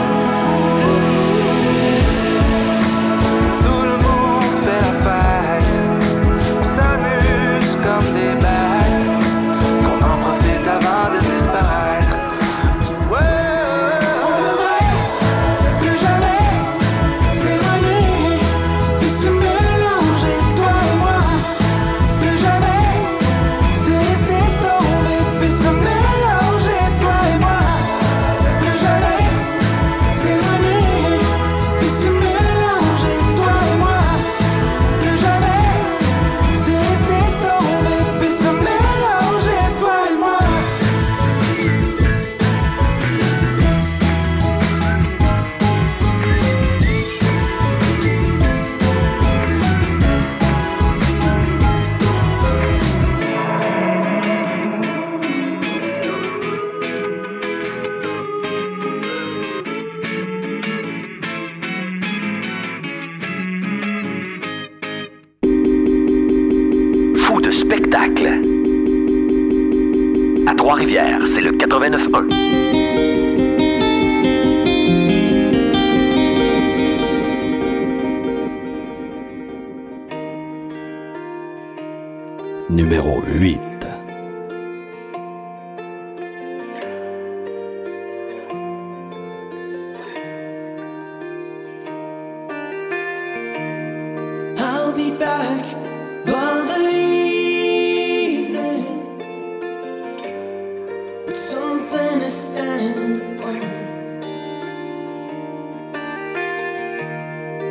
Tout le monde fait la fête. On s'amuse comme des bêtes. Qu'on en profite avant de disparaître. On devrait plus jamais s'éloigner et se mélanger, toi et moi. Plus jamais se laisser tomber puis se mélanger, toi et moi. Plus jamais s'éloigner et se mélanger, toi et moi. Plus jamais se laisser tomber puis se mélanger, toi et moi. Fou de spectacle. À Trois-Rivières, c'est le 89.1. Numéro 8. I'll be back by the evening with something to stand upon.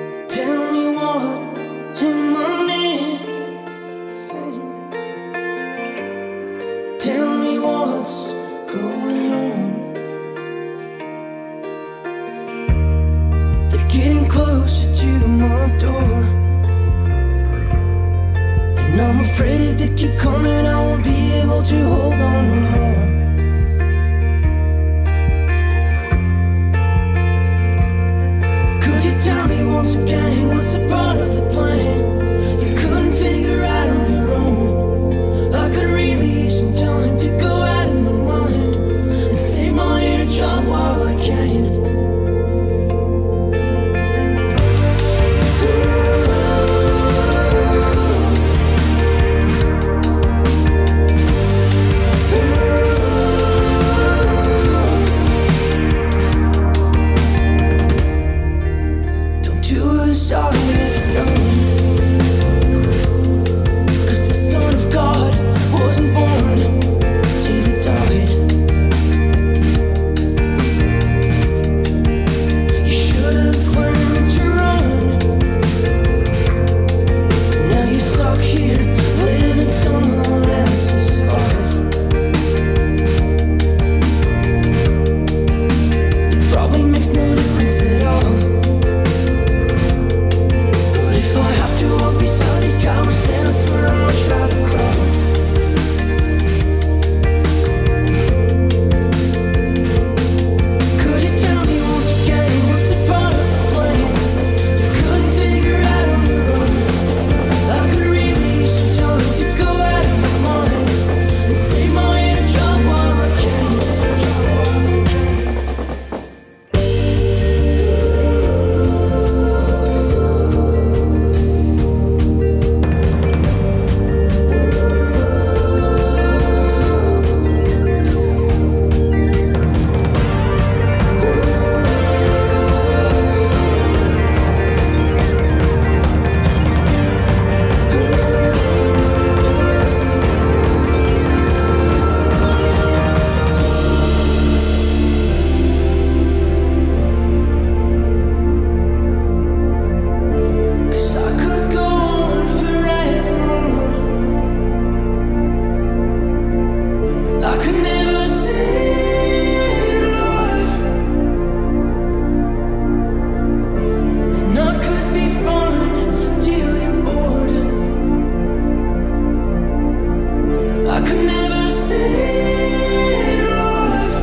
could never save your life.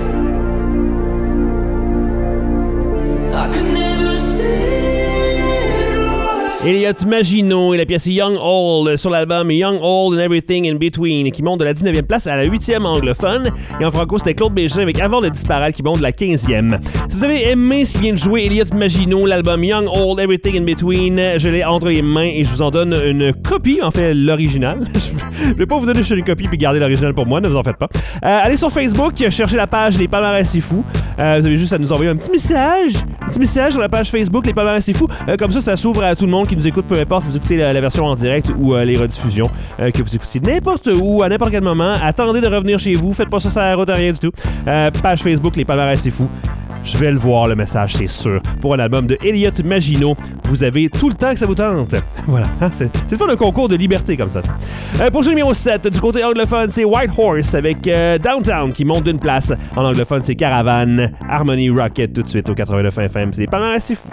I could never save your life. Elliott Maginot et la pièce Young Old sur l'album Young Old and Everything in Between qui monte de la 19e place à la 8e anglophone. Et en franco, c'était Claude Bégin avec Avant de disparaître qui monte de la 15e. Si vous avez aimé ce qui vient de jouer Elliott Maginot, l'album Young Old Everything in Between, je l'ai entre les mains et je vous en donne une copie, en fait l'original. Je vais pas vous donner juste une copie puis garder l'original pour moi, ne vous en faites pas. Allez sur Facebook, cherchez la page Les Palmarès C'est Fou. Vous avez juste à nous envoyer un petit message sur la page Facebook Les Palmarès C'est Fou. Comme ça s'ouvre à tout le monde qui nous écoute, peu importe si vous écoutez la version en direct ou les rediffusions, que vous écoutiez n'importe où, à n'importe quel moment. Attendez de revenir chez vous, faites pas ça sur la route, rien du tout. Page Facebook Les Palmarès C'est Fou. Je vais le voir, le message, c'est sûr. Pour un album de Elliott Maginot, vous avez tout le temps que ça vous tente. Voilà, c'est le fun d'un concours de liberté comme ça. Pour ce numéro 7, du côté anglophone, c'est White Horse avec Downtown qui monte d'une place. En anglophone, c'est Caravan, Harmony Rocket tout de suite au 89 FM. C'est des palmarès, c'est fou.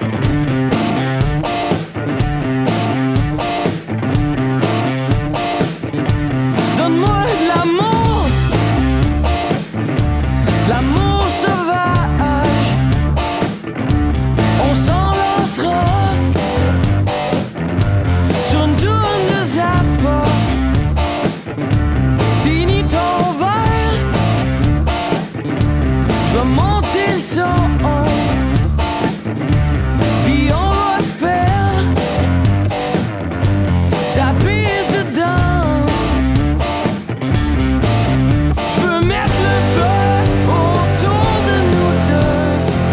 Donne-moi de l'amour, l'amour sauvage. On s'enlacera sur une tourne de Zappa. Finis ton verre, je vais monter le son, puis on va se perdre. Sa piste de danse, je veux mettre le feu autour de nous deux.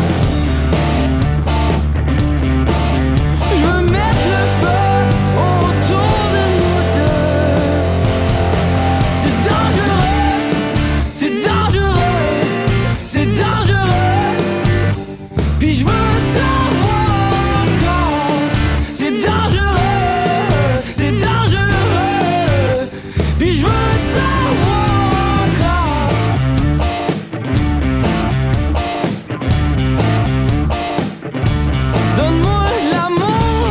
Je veux mettre le feu autour de nous deux. C'est dangereux, c'est dangereux, c'est dangereux. Puis je veux t'en voir encore. C'est dangereux, c'est dangereux. Puis je veux t'en voir encore. Donne-moi de l'amour,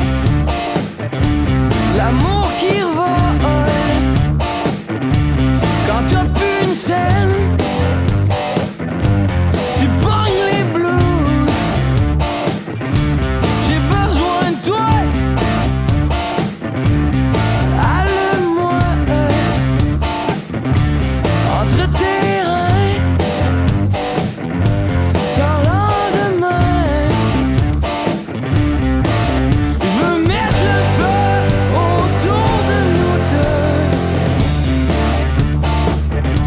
l'amour qui revole. Quand t'as plus une scène, tu pognes les blues. J'ai besoin de toi, allume-moi entre tes reins, sans lendemain. Je veux mettre le feu autour de nous deux.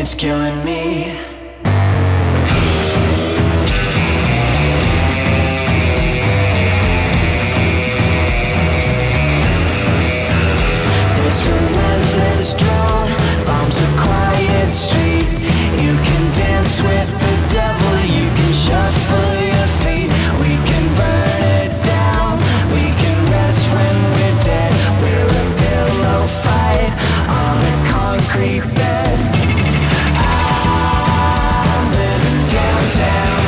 it's killing me. This relentless drone bombs the quiet streets. You can dance with the devil, you can shuffle your feet. We can burn it down, we can rest when we're dead. We're a pillow fight on a concrete bed. I'm living downtown.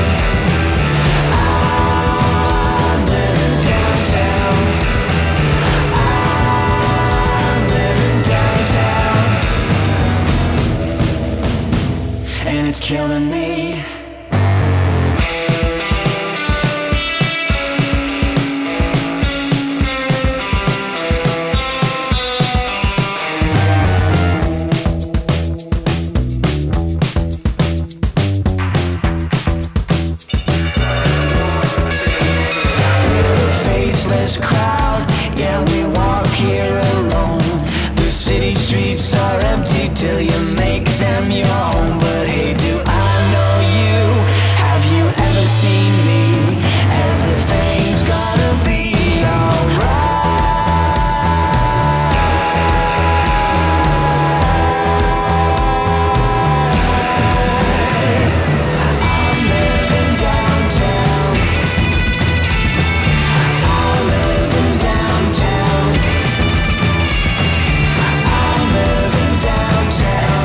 I'm living downtown. I'm living downtown. And it's killing me. Faceless crowd, yeah, we walk here alone. The city streets are empty till you make them your home. But hey, do I know you? Have you ever seen me? Everything's gonna be alright. I'm living downtown. I'm living downtown. I'm living downtown.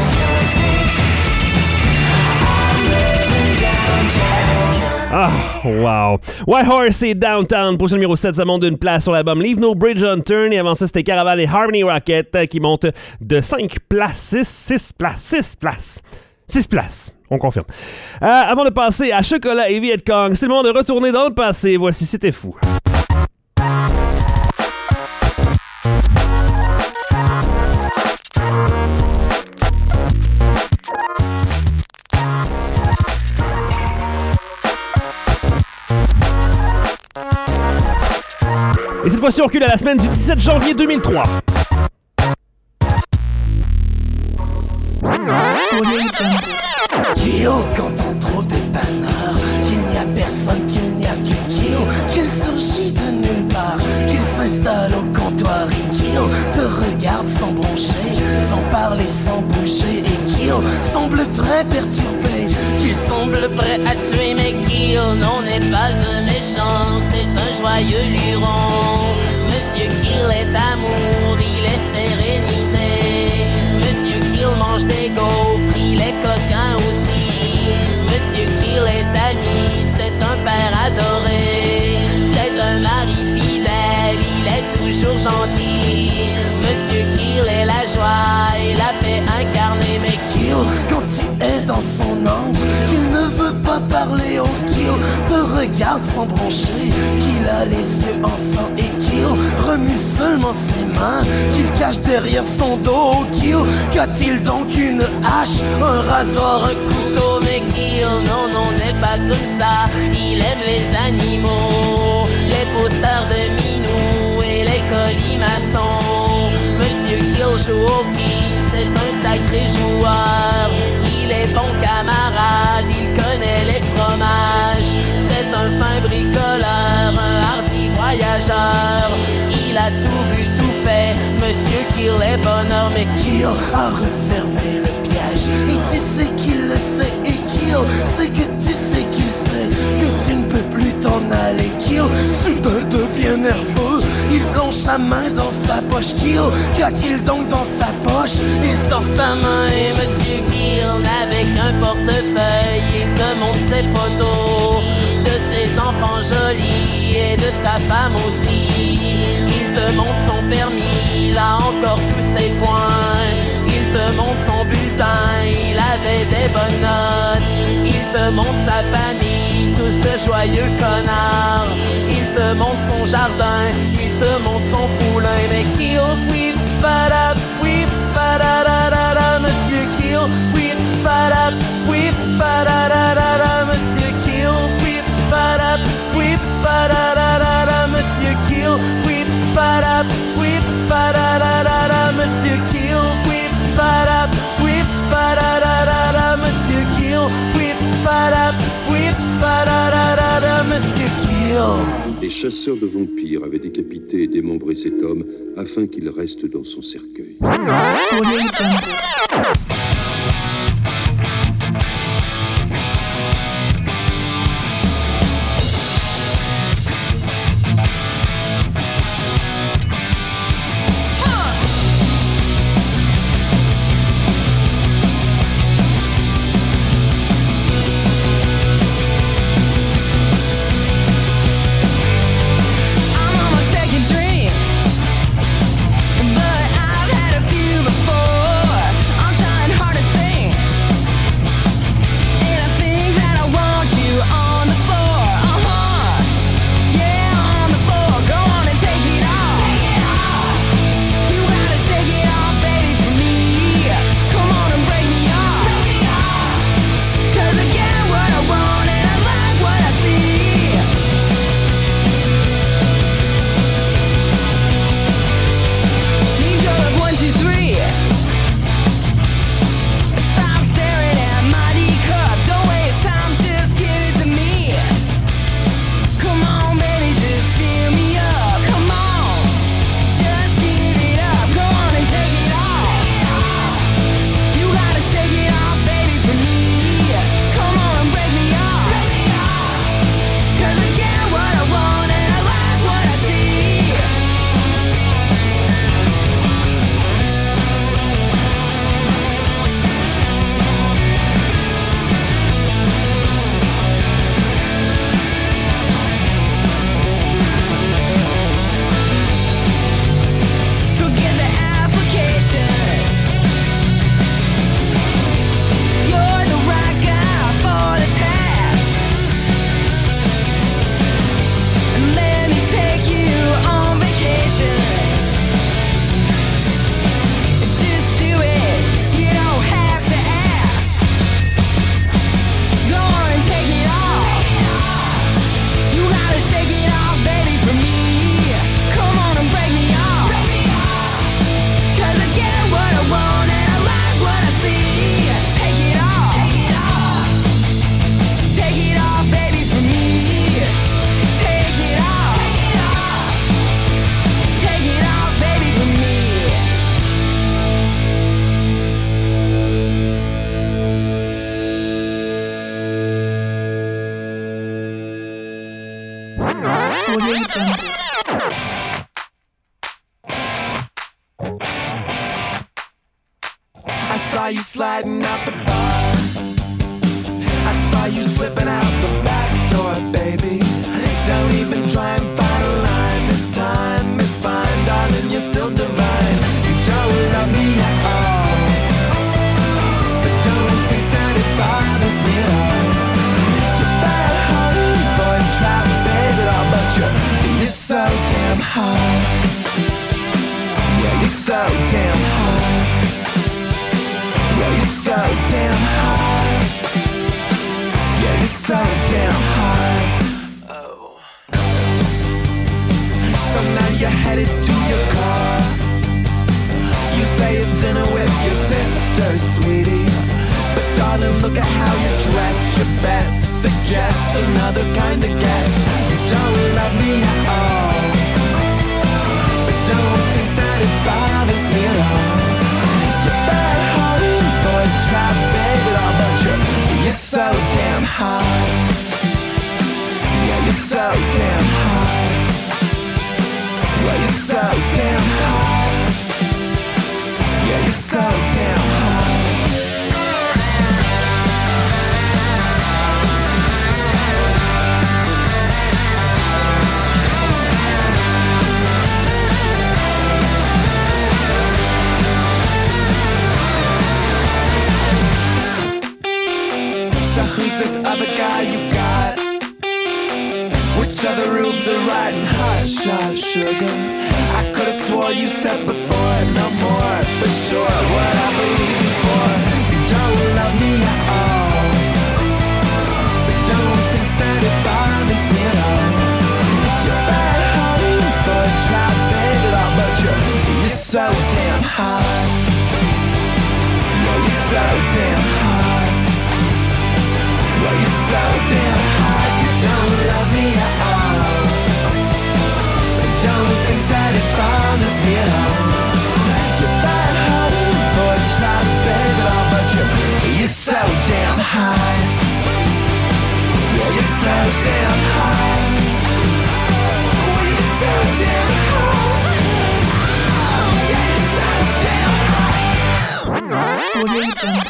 I'm living downtown. Ah, wow. White Horse et Downtown, position numéro 7, ça monte d'une place sur l'album Leave No Bridge on Turn. Et avant ça, c'était Caraval et Harmony Rocket qui montent de 5 places, 6 places. On confirme. Avant de passer à Chocolat et Viet Cong, c'est le moment de retourner dans le passé. Voici C'était fou. Et cette fois-ci, on recule à la semaine du 17 janvier 2003. Kyo, quand on trouve des panneurs, qu'il n'y a personne, qu'il n'y a que Kyo, qu'il surgit de nulle part, qu'il s'installe au comptoir et Kyo te regarde sans broncher, sans parler, sans bouger, et Kyo semble très perturbé, qu'il semble prêt à tuer, mais Kyo non n'est pas un méchant, c'est un joyeux luron. Monsieur Kill est amour, il est sérénité. Monsieur Kill mange des gaufres, il est coquin aussi. Monsieur Kill est ami, c'est un père adoré. C'est un mari fidèle, il est toujours gentil. Monsieur Kill est la joie et la paix incarnée. Mais Kill, quand tu es dans son angle, qu'il ne veut pas parler au Kill, te regarde sans broncher, qu'il a les yeux en sang et Kill remue seulement ses mains, qu'il cache derrière son dos. Kill, qu'a-t-il donc une hache, un rasoir, un couteau? Mais Kill, non, n'est pas comme ça, il aime les animaux, les posters de Minou et les colimaçons. Monsieur Kill joue au quilles, c'est un sacré joueur. Il est bon camarade, il connaît les fromages. C'est un fin bricoleur, un hardi voyageur. Il a tout vu, tout fait, Monsieur Kill est bonheur. Mais Kill a refermé le piège, et tu sais qu'il le sait. Et Kill sait que tu sais qu'il sait que tu ne peux plus t'en aller. Kill soudain devient nerveux, il plonge sa main dans sa poche. Kill, qu'a-t-il donc dans sa poche? Il sort sa main et Monsieur Kill avec un portefeuille, il te montre ses photos de ses enfants jolis et de sa femme aussi. Il te montre son permis, il a encore tous ses points. Il te montre son bulletin, il avait des bonnes notes. Il te montre sa famille, tous de joyeux connards. Il te montre son jardin, il te montre son poulain. Mais Kill, fouip, fadap, fouip, fadadadada. Monsieur Kill, fouip, fadap, fouip, fadadadada. Monsieur Kill, fouip, fadap, fouip, fadadadada. Monsieur Kill, fouip, fadap, fouip, fadadadada. Monsieur Kill, fouip, fadap, fouip, fadadadada. chasseurs de vampires avaient décapité et démembré cet homme afin qu'il reste dans son cercueil. I saw you sliding out the bar. I saw you slipping out the back door, baby. Don't even try and find a line. This time is fine, darling, you're still divine. You don't love me at all, but don't think that it bothers me at all. You're bad-hearted, boy, try to babe it all, but you're so damn hot. Yeah, you're so damn hot. Yeah, you're so damn hot. Yeah, you're so damn hot. Oh. So now you're headed to your car. You say it's dinner with your sister, sweetie. But darling, look at how you're dressed. Your best suggests another kind of guest. You don't love me at all, but don't think that it bothers me at all. You're bad-hearted, boy, try to babe it all, but you're so damn hot. Yeah, you're so damn hot. Yeah, you're so damn hot. Yeah, you're so damn hot. So who's this other guy you got? Which other rubes are riding hot shot, sugar? I could've swore you said before, no more, for sure, what I believe you for. You don't love me at all, but don't think that it bothers me at all. You're bad-hearted, boy, try to babe it all, but you're so damn hot. Yeah, you're so damn hot. Yeah, you're so damn hot. You don't love me at all, on this piano. You fight hard before you try to beg it all, but you're so damn high. Yeah, you're so damn high. Oh, you're so damn high. Oh, yeah, you're so damn high.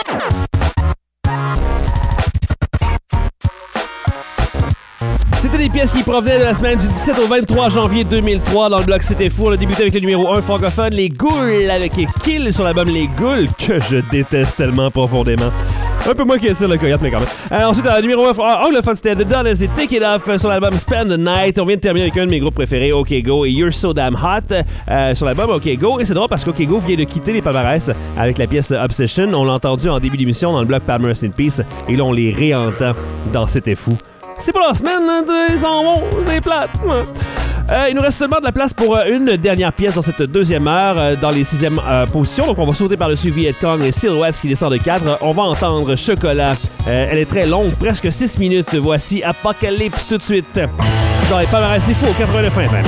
C'était des pièces qui provenaient de la semaine du 17 au 23 janvier 2003 dans le bloc C'était Fou. On a débuté avec le numéro 1 francophone, Les Ghouls, avec Kill sur l'album Les Ghouls, que je déteste tellement profondément. Un peu moins que ça, le Coyote, mais quand même. Ensuite, numéro 1 anglophone, c'était The Donners et Take It Off sur l'album Spend the Night. On vient de terminer avec un de mes groupes préférés, OK Go, et You're So Damn Hot sur l'album OK Go. Et c'est drôle parce qu'OK Go vient de quitter les palmarès avec la pièce Obsession. On l'a entendu en début d'émission dans le bloc Palmer Rest in Peace. Et là, on les réentend dans C'était Fou. C'est pas la semaine, hein, ils s'en vont, c'est plate. Il nous reste seulement de la place pour une dernière pièce dans cette deuxième heure, dans les 6e positions. Donc, on va sauter par-dessus Viet Cong et Silhouettes qui descend de 4. On va entendre Chocolat. Elle est très longue, presque 6 minutes. Voici Apocalypse tout de suite. Dans les palmarès, c'est fou, 89 FM.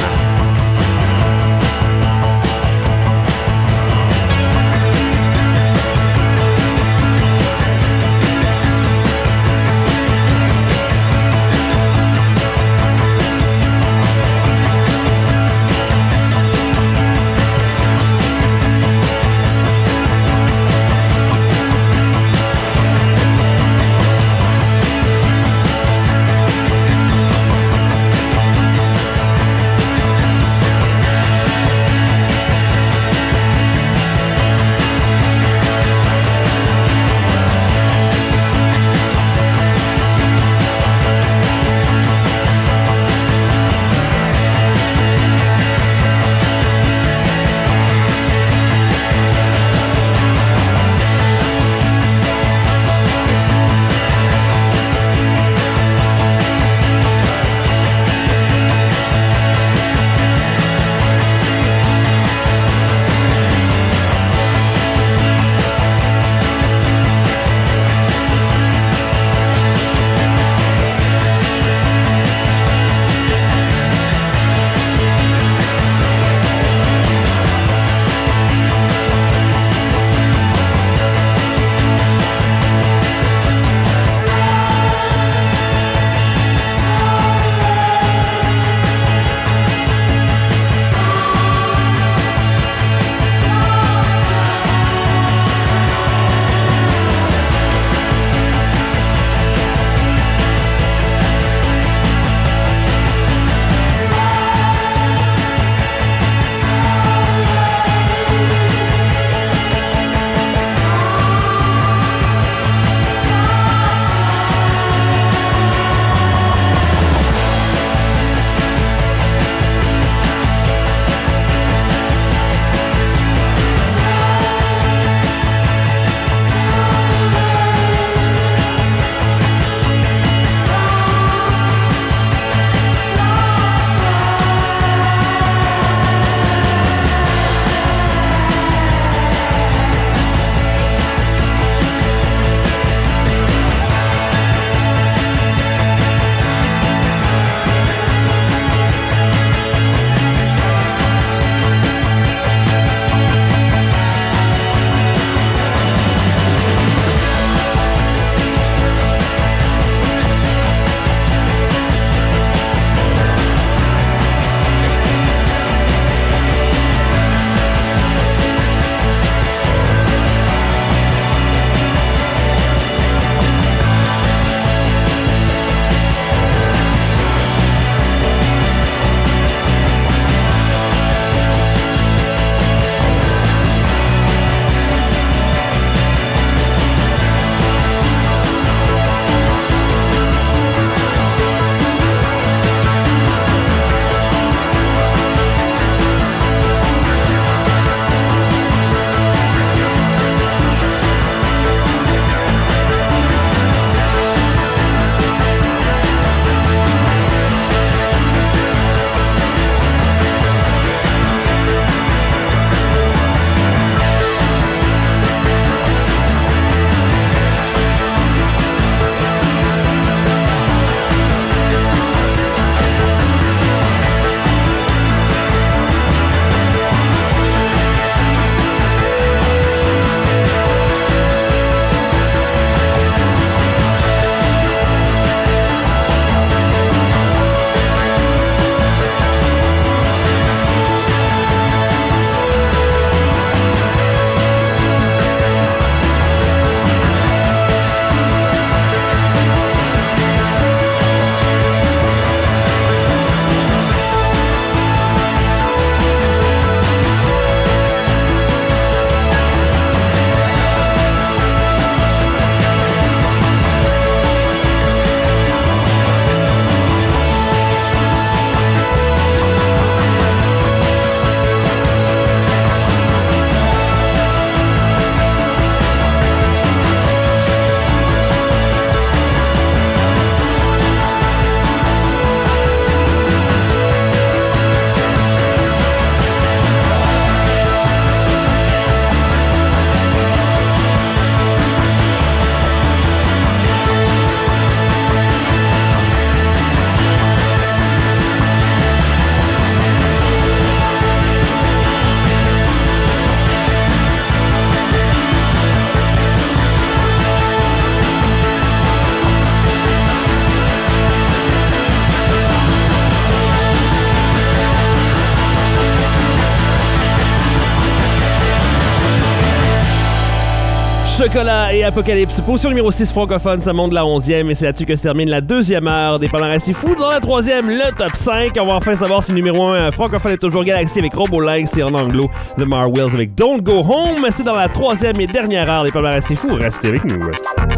Chocolat et Apocalypse. Position numéro 6 francophone, ça monte de la 11e et c'est là-dessus que se termine la deuxième heure des palmarès si fous. Dans la troisième, le top 5. On va enfin savoir si le numéro 1 francophone est toujours Galaxy avec Robo Lynx et en anglo The Marwells avec Don't Go Home. C'est dans la troisième et dernière heure des palmarès si fous. Restez avec nous.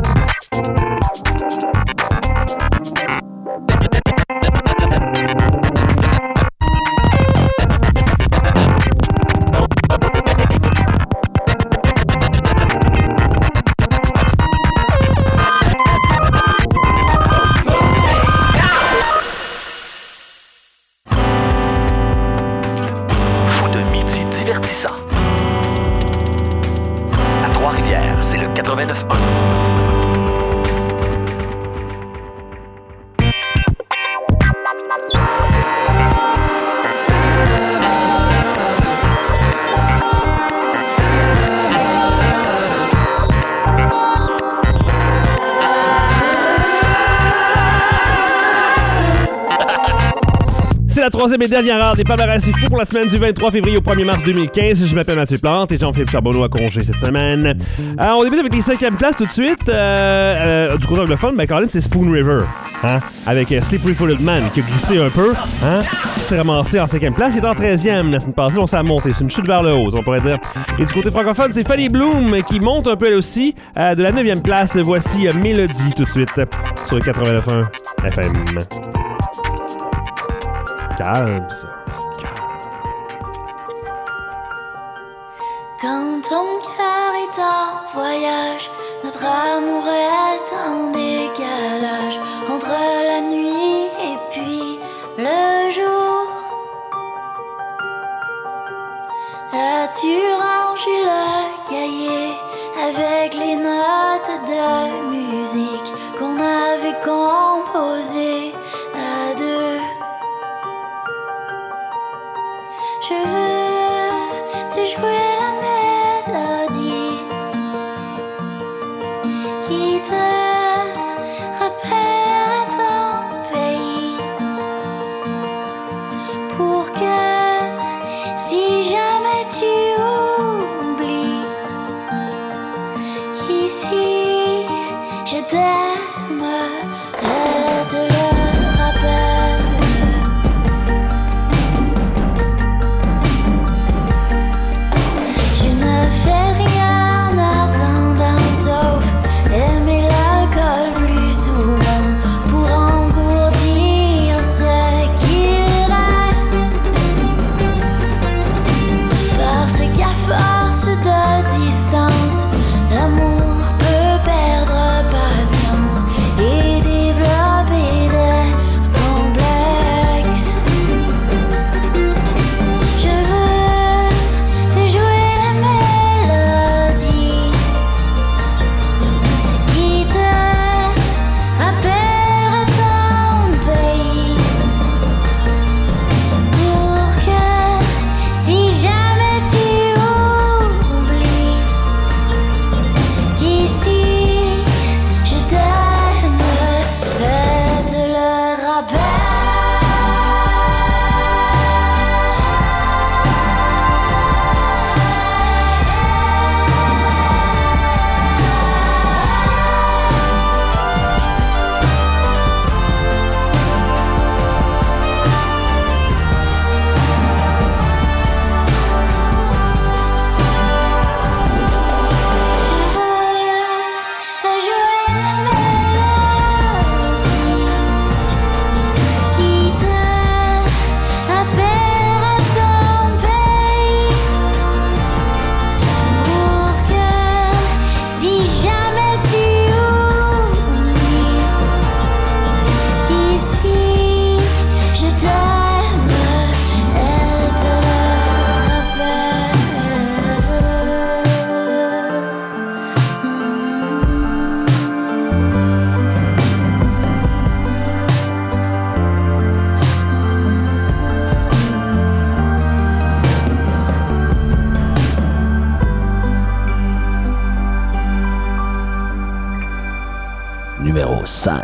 À Trois-Rivières, c'est le 89.1. C'est la troisième et dernière heure des palmarès si fous pour la semaine du 23 février au 1er mars 2015. Je m'appelle Mathieu Plante et Jean-Philippe Charbonneau a congé cette semaine. On débute avec les 5e places tout de suite. Du côté anglophone, Colin, c'est Spoon River. Hein? Avec Slippery Footed Man qui a glissé un peu. Hein? S'est ramassé en 5e place. Il est en 13e. La semaine passée, on s'est monté. C'est une chute vers le haut, on pourrait dire. Et du côté francophone, c'est Fanny Bloom qui monte un peu elle aussi. De la 9e place, voici Mélodie tout de suite sur le 89.1 FM. Calme, ça. Quand ton cœur est en voyage, notre amour est en décalage entre la nuit et puis le jour. Là tu ranges le cahier avec les notes de musique qu'on avait composées à deux. Je veux te jouer la mélodie qui te rappellera ton pays pour que si jamais tu oublies qu'ici je t'aime, elle te le rappelle. Fais rien en attendant sauf aimer l'alcool plus souvent pour engourdir ce qu'il reste. Parce qu'à force de distance, l'amour peut perdre patience et développer des complexes. Je veux te jouer la mélodie qui te rappellera ton pays pour que si jamais tu oublies qu'ici je t'aime, elle te le rappelle. T'as joué la mélodie qui te rappellera ton pays pour que si jamais tu oublies qu'ici je t'aime, elle te le rappelle. Numéro 5.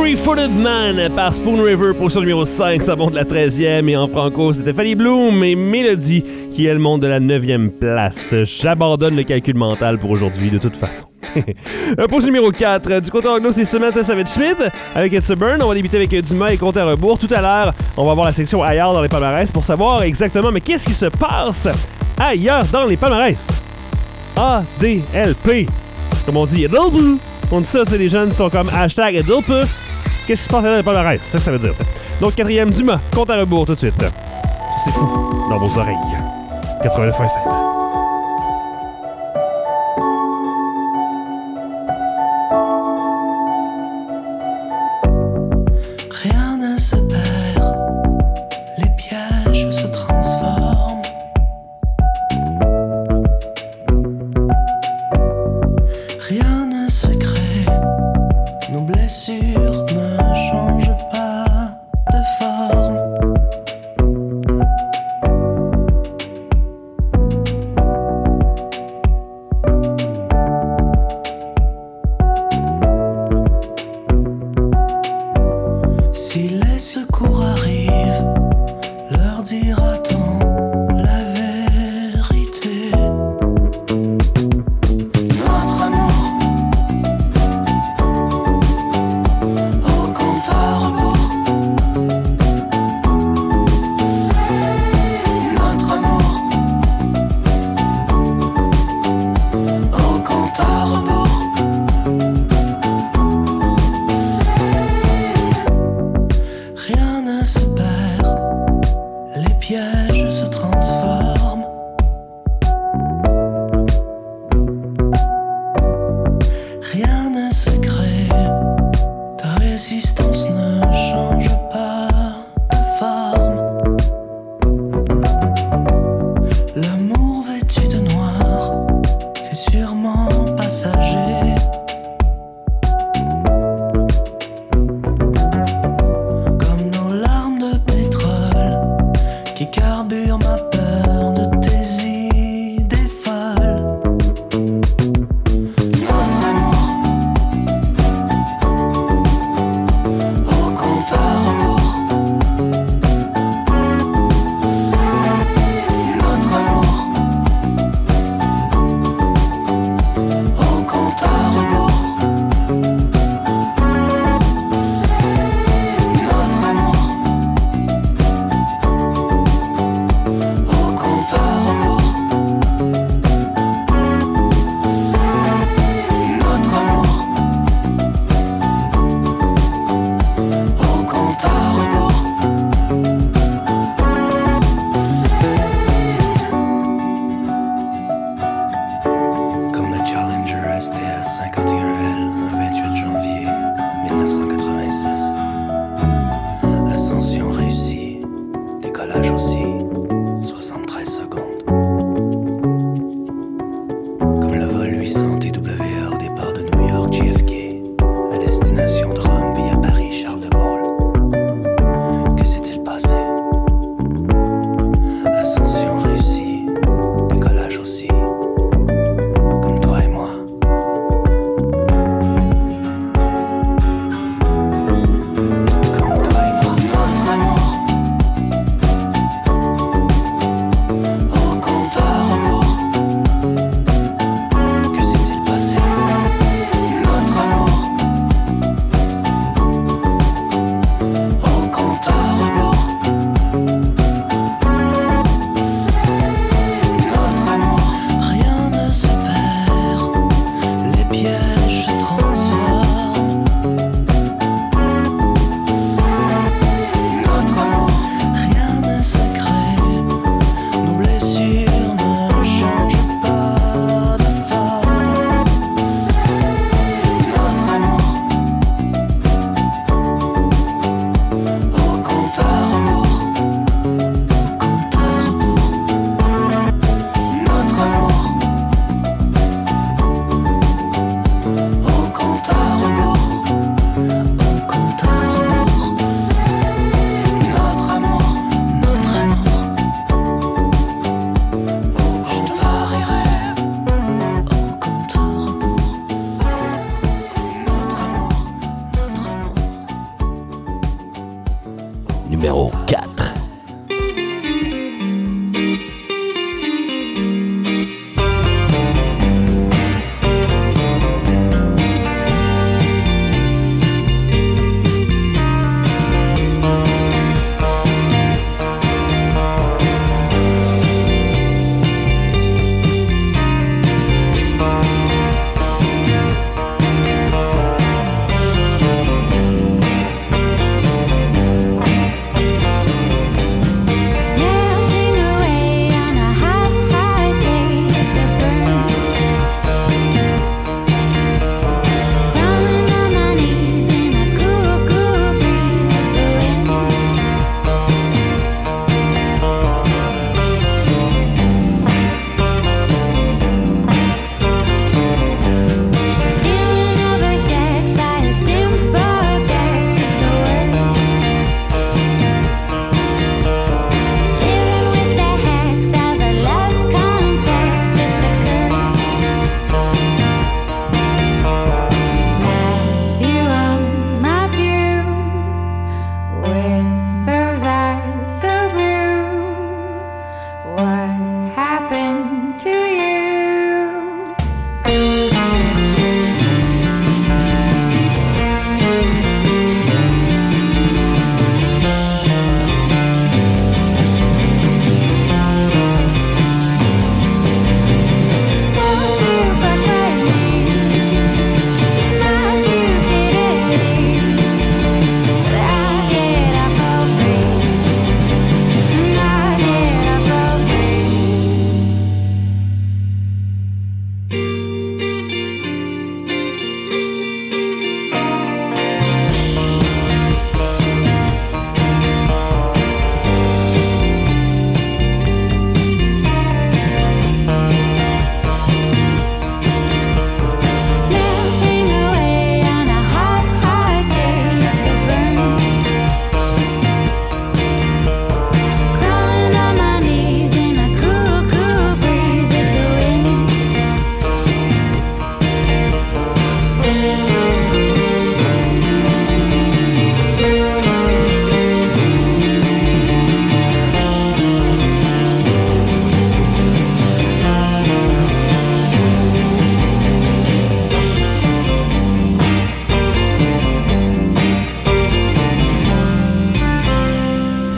Three-Footed Man par Spoon River, position numéro 5, ça monte de la 13e. Et en franco, c'était Fanny Bloom et Mélodie qui, elle, monte de la 9e place. J'abandonne le calcul mental pour aujourd'hui, de toute façon. Position numéro 4, du côté anglo, c'est Samantha Savage-Smith avec It's a Burn. On va débuter avec Dumas et Compte à rebours. Tout à l'heure, on va voir la section ailleurs dans les palmarès pour savoir exactement, mais qu'est-ce qui se passe ailleurs dans les palmarès? ADLP. Comme on dit, ADLP. On dit ça, c'est les jeunes qui sont comme hashtag ADLP. Qu'est-ce qui se passe dans les palmarès? C'est ça que ça veut dire, ça. Donc, 4e, Dumas, Compte à rebours tout de suite. C'est fou, dans vos oreilles. 89 FM. Rien ne se perd, les pièges se transforment. Rien ne se crée, nos blessures ne changent pas de forme.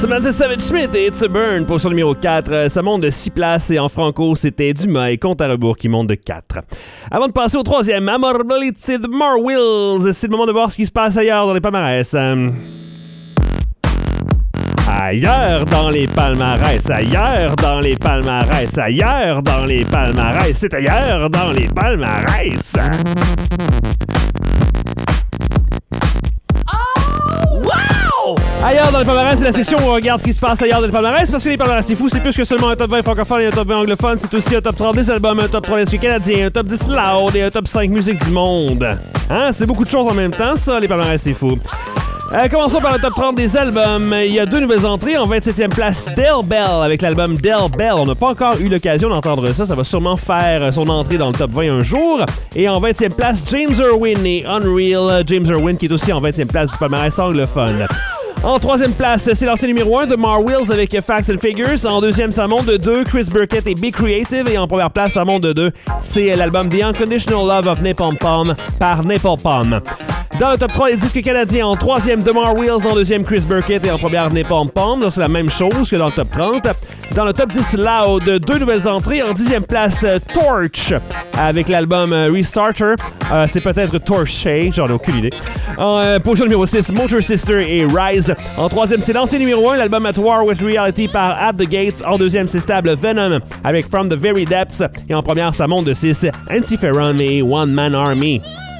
Samantha Savage Smith et It's a Burn pour son numéro 4. Ça monte de 6 places et en franco, c'était Dumas et Compte à rebours qui monte de 4. Avant de passer au 3e, Amorability de Mar Wills. C'est le moment de voir ce qui se passe ailleurs dans les palmarès. Ailleurs dans les palmarès, ailleurs dans les palmarès, ailleurs dans les palmarès, c'est ailleurs dans les palmarès. Ailleurs dans les palmarès, c'est la section où on regarde ce qui se passe ailleurs dans les palmarès, parce que les palmarès, c'est fou, c'est plus que seulement un top 20 francophone et un top 20 anglophone, c'est aussi un top 30 des albums, un top 3 des canadiens, un top 10 loud et un top 5 musique du monde. Hein? C'est beaucoup de choses en même temps, ça, les palmarès, c'est fou. Commençons par le top 30 des albums. Il y a 2 nouvelles entrées. En 27e place, Del Bell avec l'album Del Bell. On n'a pas encore eu l'occasion d'entendre ça. Ça va sûrement faire son entrée dans le top 20 un jour. Et en 20e place, James Irwin et Unreal. James Irwin qui est aussi en 20e place du palmarès anglophone. En 3e place, c'est l'ancien numéro 1 de Mar Wills avec Facts and Figures. En 2e, ça monte de 2, Chris Burkett et Be Creative. Et en première place, ça monte de 2, c'est l'album The Unconditional Love of Napalm Palm par Napalm Palm. Dans le top 3 des disques canadiens, en 3e, The Mar Wills, en 2e, Chris Burkett et en première, Napalm Palm. Donc c'est la même chose que dans le top 30. Dans le top 10 Loud, 2 nouvelles entrées. En 10e place, Torch avec l'album Restarter. C'est peut-être Torche, j'en ai aucune idée. En position numéro 6, Motor Sister et Rise. En 3e, c'est l'ancien numéro 1, l'album At War with Reality par At the Gates. En 2e, c'est stable Venom avec From the Very Depths. Et en première, ça monte de 6, Antiferon et One Man Army.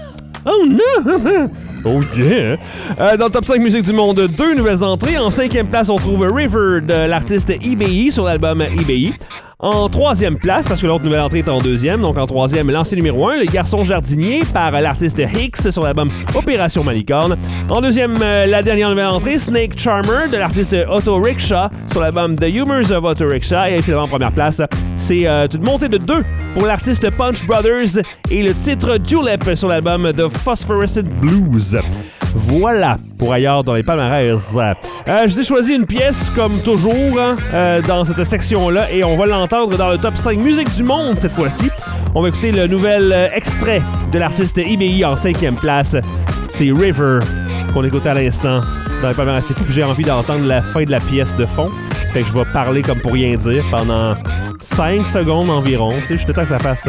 Oh non! Oh yeah! Dans le top 5 musique du monde, 2 nouvelles entrées. En 5e place, on trouve River de l'artiste EBI sur l'album EBI. En 3e place, parce que l'autre nouvelle entrée est en 2e, donc en 3e, l'ancien numéro 1, Les Garçons Jardiniers par l'artiste Hicks sur l'album Opération Malicorne. En 2e, la dernière nouvelle entrée, Snake Charmer de l'artiste Auto Rickshaw sur l'album The Humors of Auto Rickshaw. Et finalement, en première place, c'est une montée de 2 pour l'artiste Punch Brothers et le titre Julep sur l'album The Phosphorescent Blues. Voilà pour ailleurs dans les palmarès. Je vous ai choisi une pièce comme toujours dans cette section-là et on va l'entendre dans le top 5 musique du monde cette fois-ci. On va écouter le nouvel extrait de l'artiste EBI en 5e place. C'est River qu'on écoute à l'instant dans les palmarès. C'est fou que j'ai envie d'entendre la fin de la pièce de fond. Fait que je vais parler comme pour rien dire pendant 5 secondes environ. Tu sais, juste le temps que ça fasse...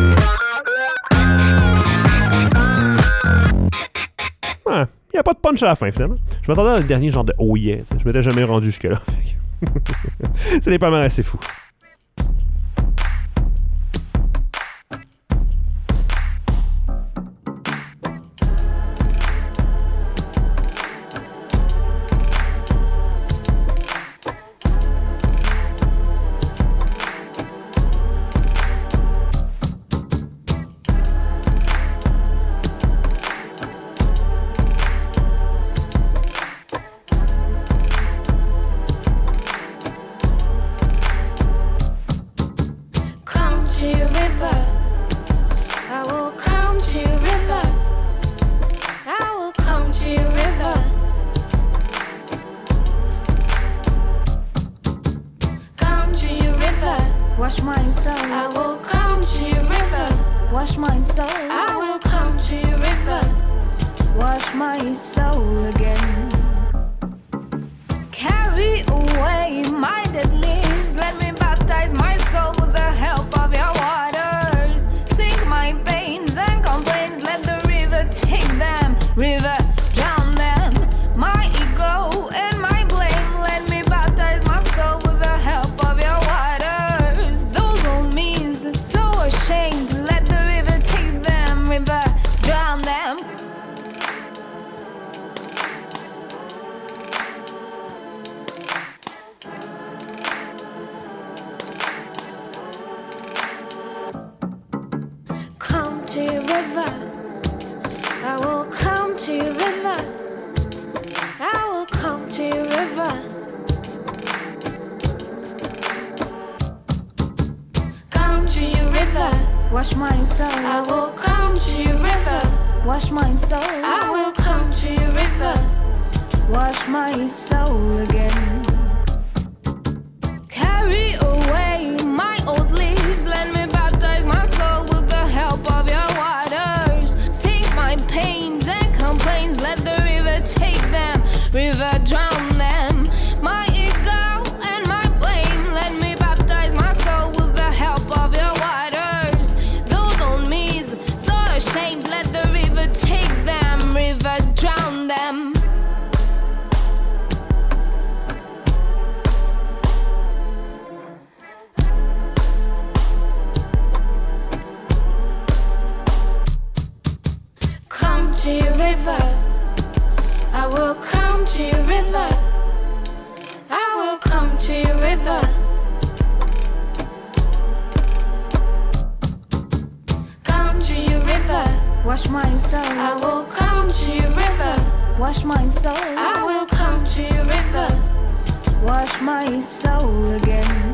Il n'y a pas de punch à la fin, finalement. Je m'attendais à un dernier genre de oh yeah. T'sais. Je m'étais jamais rendu jusque-là. C'est les palmarès, c'est fou. Wash my soul. I will come to your river. Wash my soul. I will come to your river. Wash my soul again. Carry away my dead leaves. Let me baptize my soul with the help of your waters. Sink my pains and complaints. Let the river take them. River, drown them. My ego and my blame. Let me baptize my soul with the help of your waters. Those old means so ashamed. Let the river take them. River, drown them. Come to your river. I will come to your river. I will come to your river. Come to your river. Wash my soul. I will come to your river. Wash my soul. I will come to your river. Wash my soul again. Carry away my old leaves. Let me baptize my soul with the help of your waters. Sink my pains and complaints. Let the river take them. River, drown them. My to your river. I will come to your river. I will come to your river. Come to your river. Wash my soul. I will come to your river. Wash my soul. I will come to your river. Wash my soul again.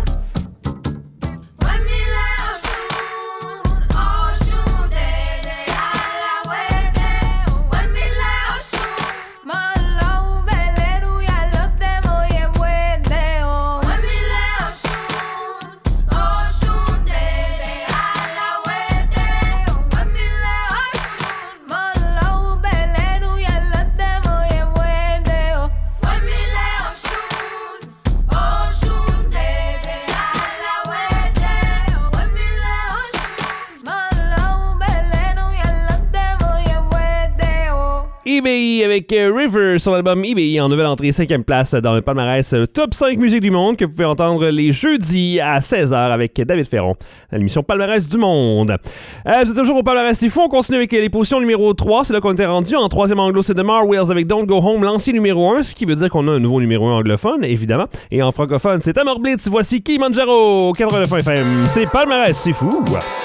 eBay avec River sur l'album eBay en nouvelle entrée 5e place dans le palmarès Top 5 musique du monde que vous pouvez entendre les jeudis à 16h avec David Ferron à l'émission Palmarès du monde. Vous êtes toujours au palmarès c'est fou, on continue avec les positions numéro 3, c'est là qu'on était rendu. En 3e anglo, c'est The Marwells avec Don't Go Home, l'ancien numéro 1, ce qui veut dire qu'on a un nouveau numéro 1 anglophone, évidemment. Et en francophone, c'est Amor Blitz, voici Kilimanjaro, 89 FM. C'est palmarès c'est fou.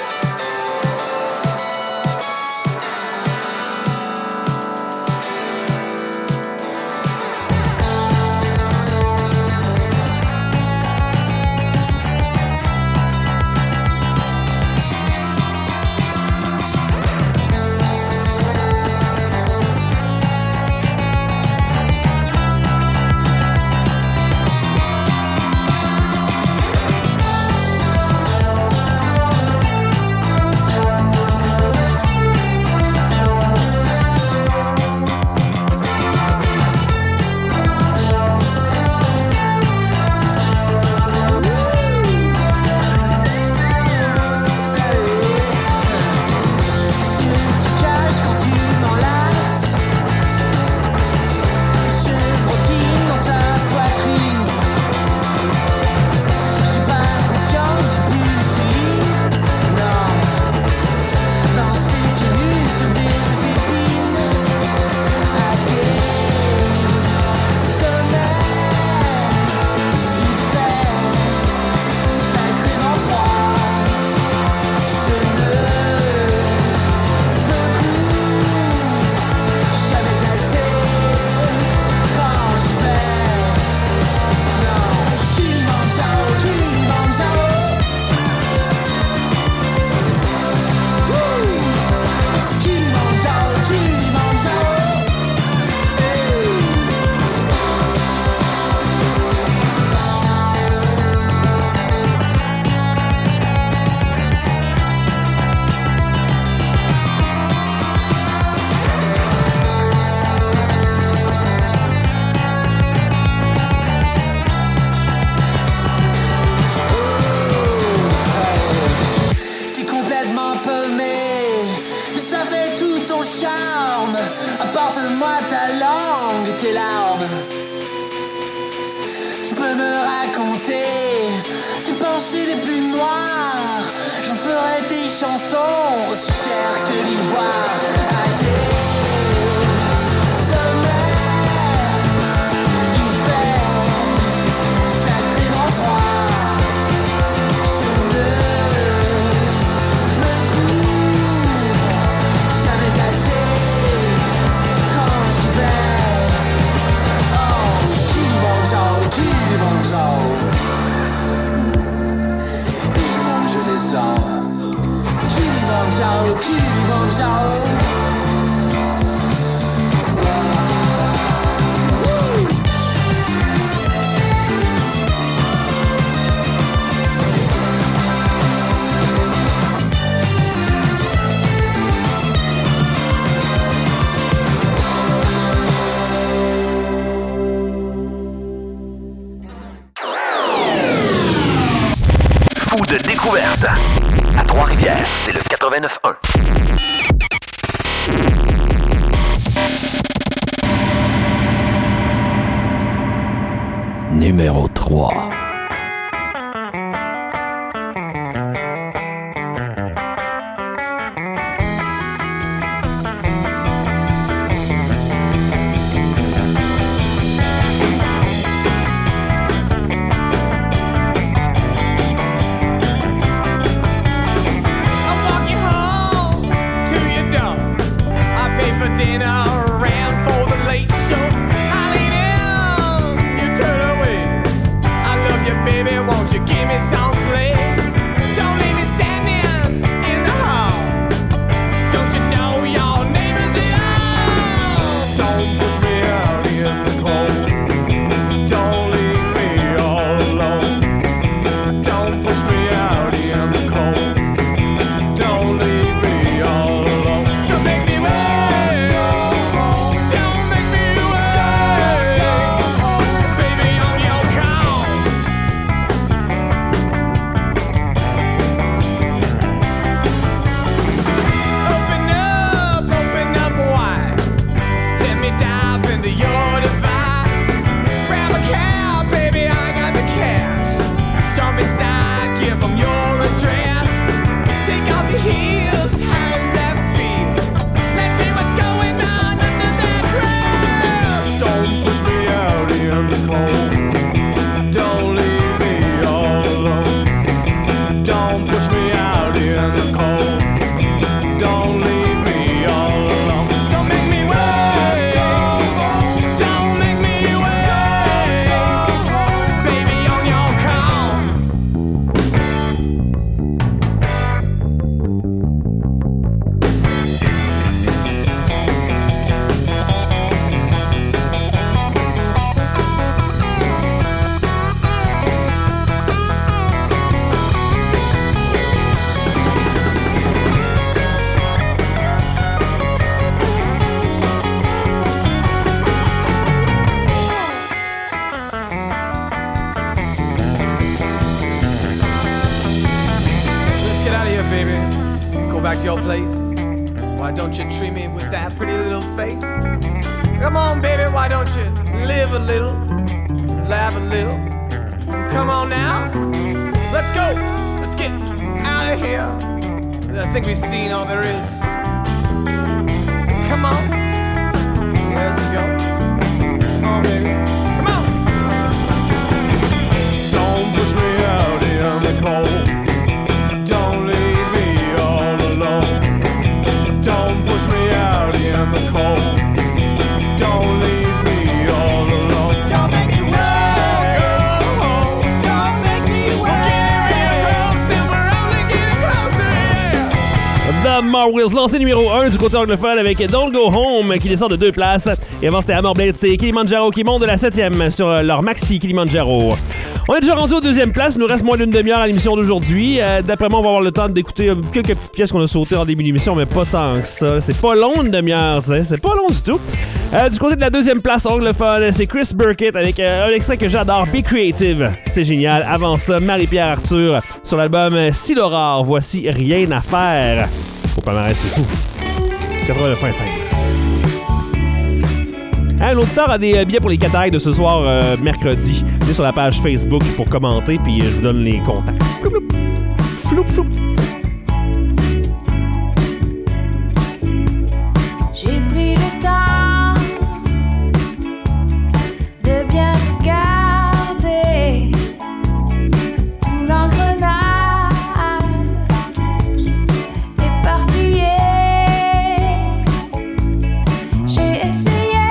De découverte. À Trois-Rivières, c'est le 89.1. Numéro 3. go back to your place? Why don't you treat me with that pretty little face? Come on, baby, why don't you live a little, laugh a little? Come on now, let's go. Let's get out of here. I think we've seen all there is. Come on, let's go. Come on, baby, come on. Don't push me out in the cold. Don't leave me all alone. Don't push me out in the cold. Don't leave me all alone. Don't make me wait. Don't make me wait. We're getting real close and we're only getting closer, yeah. The Marwheels, lancé numéro 1 du côté anglophone avec Don't Go Home qui descend de 2 places. Et avant, c'était Amor Blade, c'est Kilimanjaro qui monte de la 7e sur leur maxi Kilimanjaro. On est déjà rendu aux 2e place. Il nous reste moins d'une demi-heure à l'émission d'aujourd'hui. D'après moi, on va avoir le temps d'écouter quelques petites pièces qu'on a sautées en début d'émission, mais pas tant que ça. C'est pas long une demi-heure, c'est pas long du tout. Du côté de la 2e place anglophone, c'est Chris Burkett avec un extrait que j'adore, Be Creative. C'est génial. Avant ça, Marie-Pierre Arthur sur l'album Si l'horreur, voici Rien à faire. Au palmarès, c'est fou. 89 FM. L'auditeur a des billets pour les cataractes de ce soir, mercredi. Venez sur la page Facebook pour commenter, puis je vous donne les contacts. Floup, floup. Floup, floup. J'ai pris le temps de bien regarder tout l'engrenage éparpillé. J'ai essayé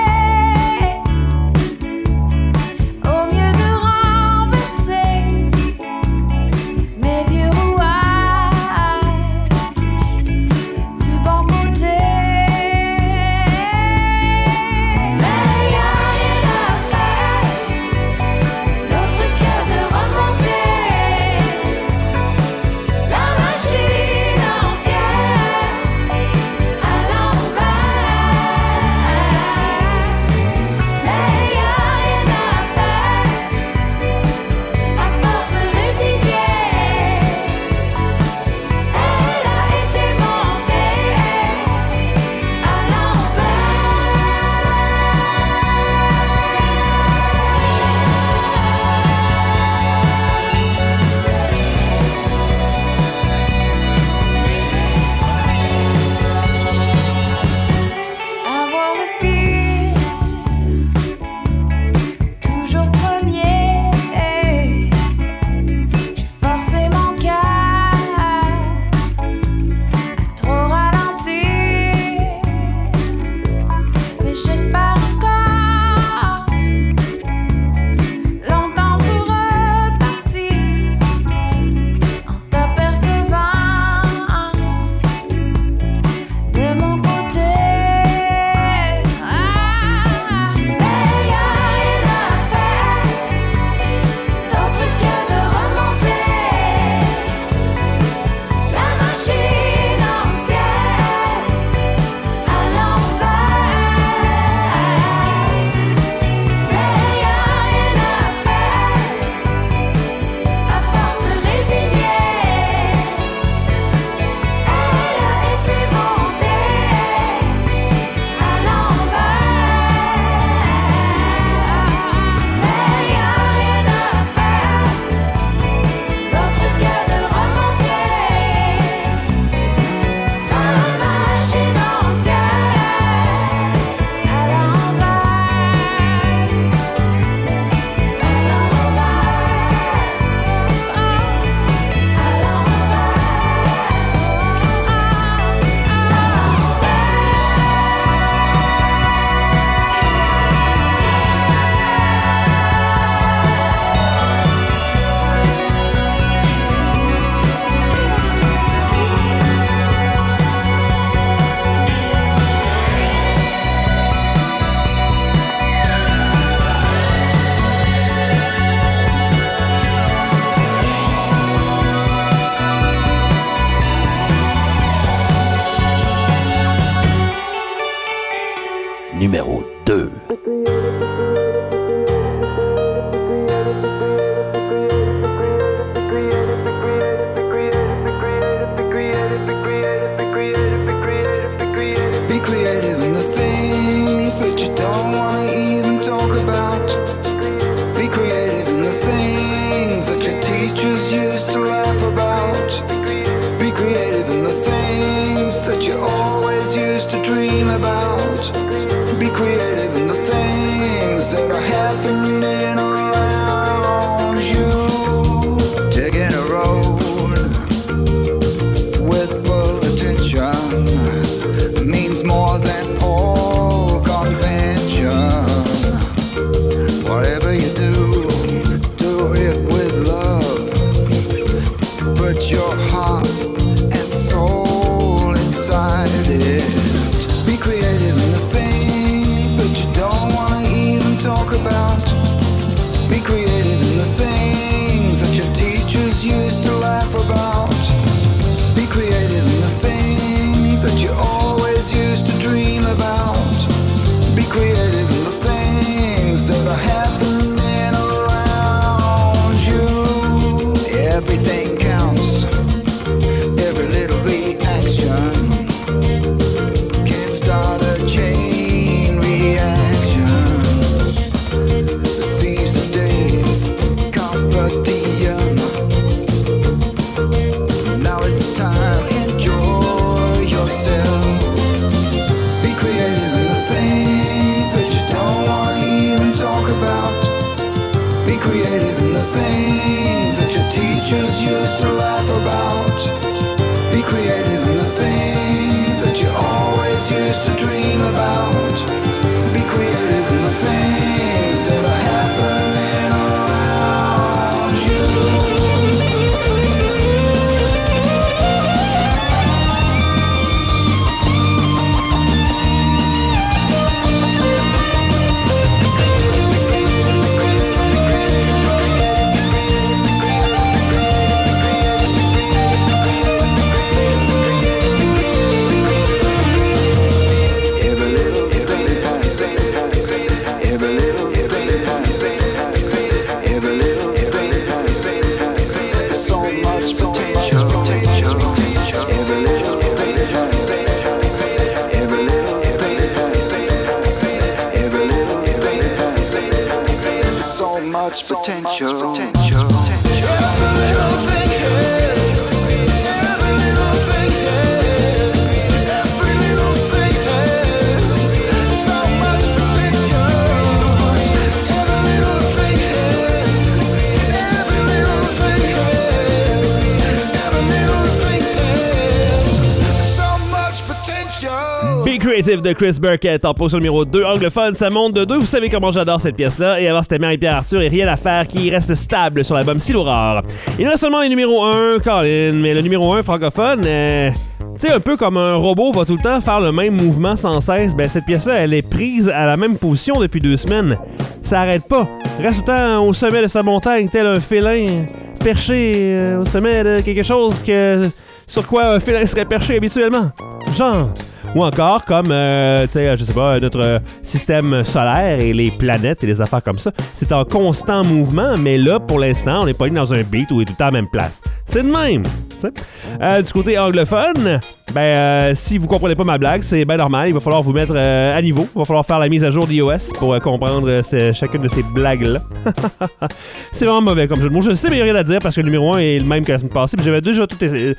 au mieux de renverser mes vieux rouages du bon côté. Mais y'a rien à faire d'autre que de remonter la machine entière à l'envers. Mais y'a rien à faire à part se résigner. Elle a été montée à avoir le pire, toujours premier. J'ai forcé mon cœur à trop ralentir, mais j'espère encore longtemps pour repartir en t'apercevant de mon côté. Mais y'a rien à faire d'autre que de remonter la machine entière à l'envers. Mais y'a rien à faire à part se résigner. Elle a été montée à l'envers. Mais y'a rien à faire d'autre que de remonter la machine entière à Numéro 2. used to dream about. Be creative in the things that are happening around you. Taking a road with full attention means more than all convention. Whatever you do, do it with love. Put your heart and soul inside it. Be creative in the things that you don't want to even talk about. Be creative in the things that your teachers used to laugh about. Be creative in the things that you always used to dream about. Be creative in the things that are happening around you. Everything counts, every little reaction can start a chain reaction. Seize the day, carpe diem. Now is the time, enjoy yourself. Be creative in the things that you don't want to even talk about. Be creative in the things that your teachers used to laugh about. Be creative in the things that you always used to dream about. Be creative in the things that are happening around you. Much potential. Every little thing has, every little thing has, every little thing has so much potential. Every little thing has, every little thing has, every little thing has so much potential. Be Creative de Chris Burkett en pause sur le numéro 2. Anglophone, ça monte de 2. Vous savez comment j'adore cette pièce-là. Et avant, c'était Marie-Pierre Arthur et Rien à faire qui reste stable sur l'album Si l'Aurore. Il reste seulement les numéros 1, Colin, mais le numéro 1 francophone, tu sais, un peu comme un robot va tout le temps faire le même mouvement sans cesse, ben cette pièce-là, elle est prise à la même position depuis 2 semaines. Ça arrête pas. Reste tout le temps au sommet de sa montagne, tel un félin perché au sommet de quelque chose sur quoi un félin serait perché habituellement. Genre... Ou encore comme, tu sais, je sais pas, notre système solaire et les planètes et les affaires comme ça. C'est en constant mouvement, mais là, pour l'instant, on n'est pas dans un beat où il est tout le temps à la même place. C'est de même, tu sais. Du côté anglophone, si vous comprenez pas ma blague, c'est bien normal. Il va falloir vous mettre à niveau. Il va falloir faire la mise à jour d'iOS pour comprendre chacune de ces blagues-là. C'est vraiment mauvais comme jeu de mots. Je sais, mais il n'y a rien à dire parce que le numéro 1 est le même que la semaine passée. Puis j'avais déjà tout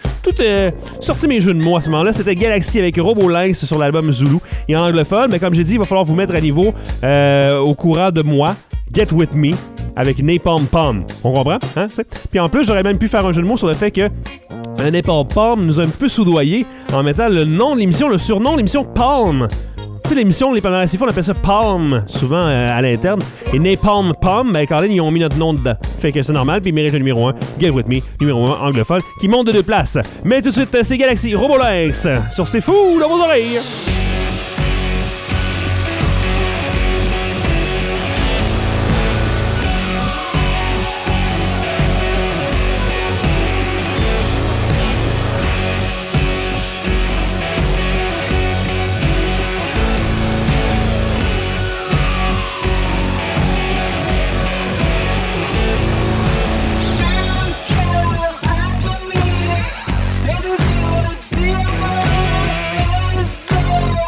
sorti mes jeux de mots à ce moment-là. C'était Galaxy avec Robolinx sur l'album Zulu. Et en anglophone, mais comme j'ai dit, il va falloir vous mettre à niveau au courant de moi. Get With Me avec Napalm Palm. On comprend? Hein? Puis en plus, j'aurais même pu faire un jeu de mots sur le fait que Napalm Palm nous a un petit peu soudoyé en mettant le nom de l'émission, le surnom de l'émission Palm. Tu sais, l'émission Les Palmarès Fous, on appelle ça Palm, souvent à l'interne. Et Napalm Palm, Colin, ils ont mis notre nom dedans. Fait que c'est normal, puis il mérite le numéro 1. Get With Me, numéro 1 anglophone, qui monte de 2 places. Mais tout de suite, c'est Galaxy Robolinx sur C'est Fou dans vos oreilles. Et des yeux de diamant, et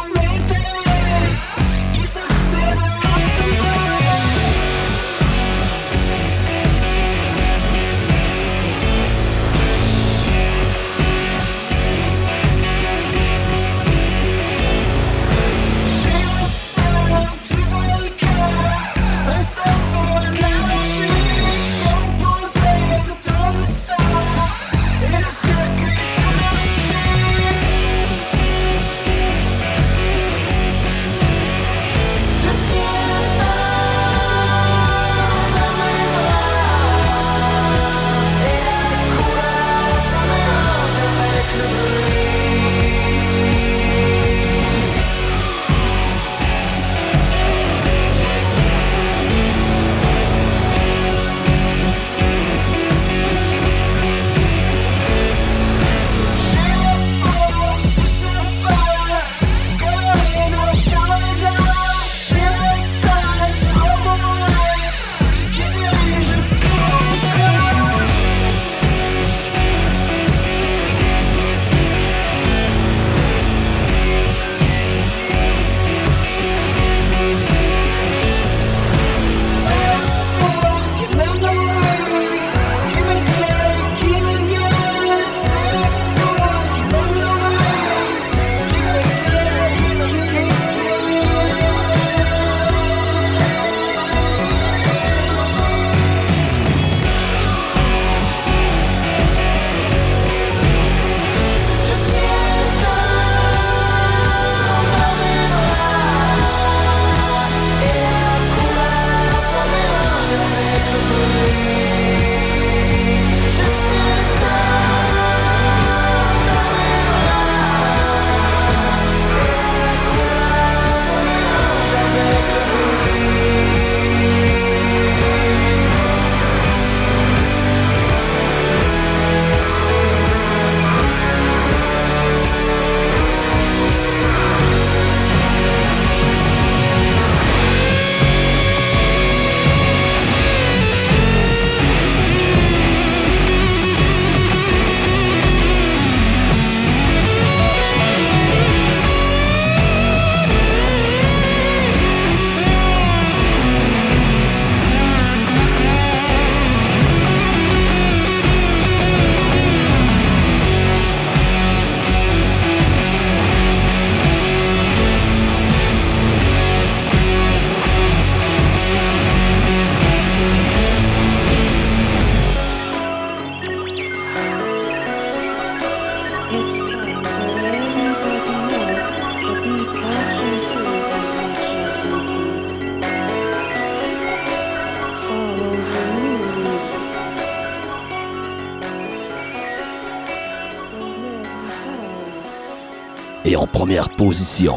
Et en première position.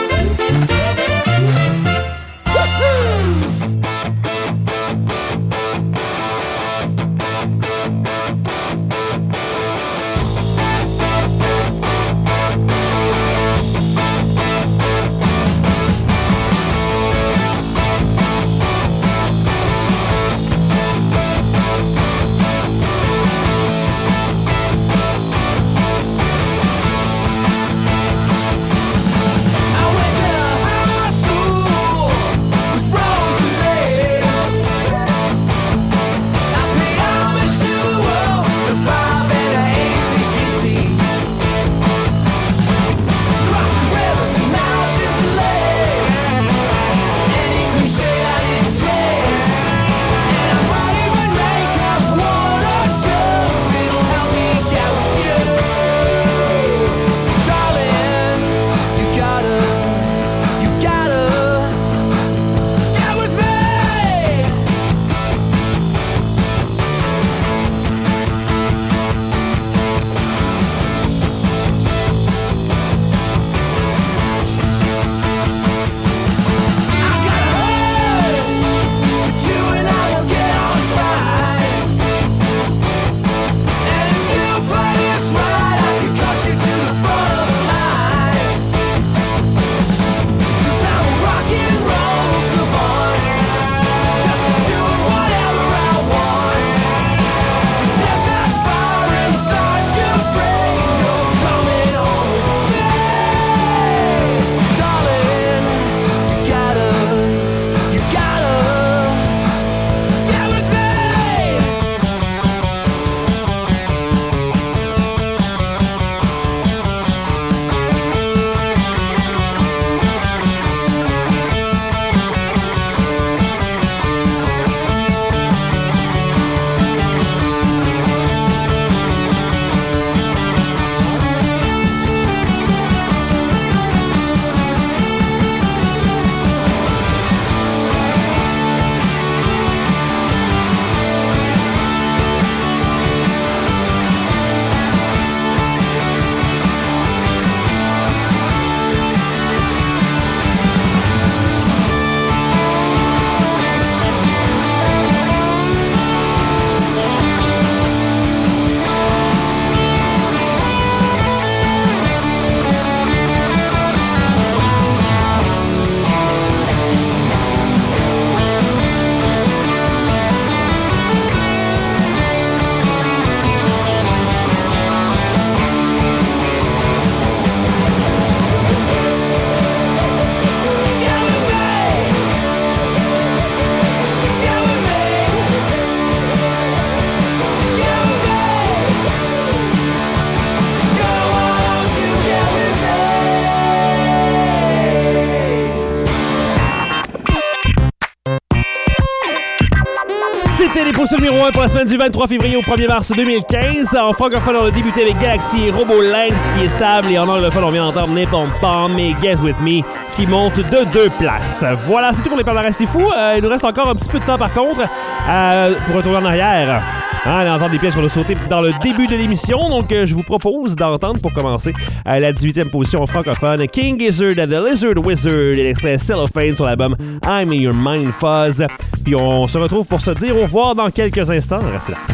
C'était les positions numéro 1 pour la semaine du 23 février au 1er mars 2015. En francophone, on a débuté avec Galaxy et Robo Lynx qui est stable. Et en anglophone, on vient d'entendre Napalm Bomb et Get With Me qui monte de 2 places. Voilà, c'est tout pour les palmarès. C'est fou. Il nous reste encore un petit peu de temps par contre pour retourner en arrière. Allez entendre des pièces qu'on a sautées dans le début de l'émission. Donc, je vous propose d'entendre pour commencer la 18e position francophone King Gizzard and the Lizard Wizard et l'extrait Cellophane sur l'album I'm in Your Mind Fuzz. Puis on se retrouve pour se dire au revoir dans quelques instants. Restez là.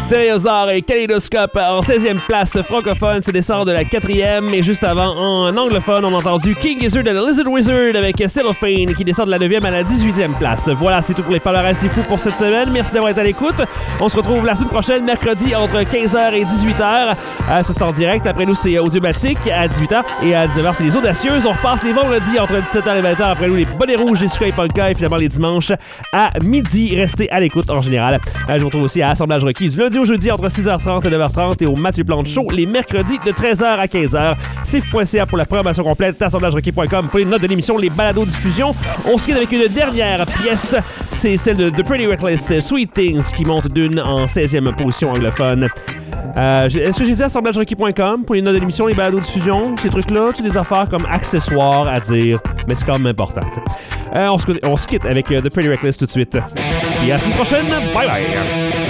Stéréosaure et Kaléidoscope en 16e place francophone, c'est descend de la 4e. Et juste avant, en anglophone, on a entendu King Gizzard et Lizard Wizard avec Cellophane qui descend de la 9e à la 18e place. Voilà, c'est tout pour les palmarès c'est fou pour cette semaine. Merci d'avoir été à l'écoute. On se retrouve la semaine prochaine, mercredi, entre 15h et 18h. Ça, c'est en direct. Après nous, c'est Audiomatique à 18h. Et à 19h, c'est les Audacieuses. On repasse les vendredis entre 17h et 20h. Après nous, les Bonnets Rouges, Jessica et Polka. Et finalement, les dimanches à midi. Restez à l'écoute en général. Je vous retrouve aussi à Assemblage requis du lundi au jeudi entre 6h30 et 9h30 et au Mathieu Plante Show les mercredis de 13h à 15h. CIF.ca pour la programmation complète, assemblagerequis.com pour les notes de l'émission, les balados-diffusions. On se quitte avec une dernière pièce. C'est celle de The Pretty Reckless, Sweet Things, qui monte d'une en 16e position anglophone. Est-ce que j'ai dit assemblagerequis.com pour les notes de l'émission, les balados-diffusions, ces trucs-là, c'est des affaires comme accessoires à dire, mais c'est quand même important. On se quitte avec The Pretty Reckless tout de suite. Et à la semaine prochaine, bye bye!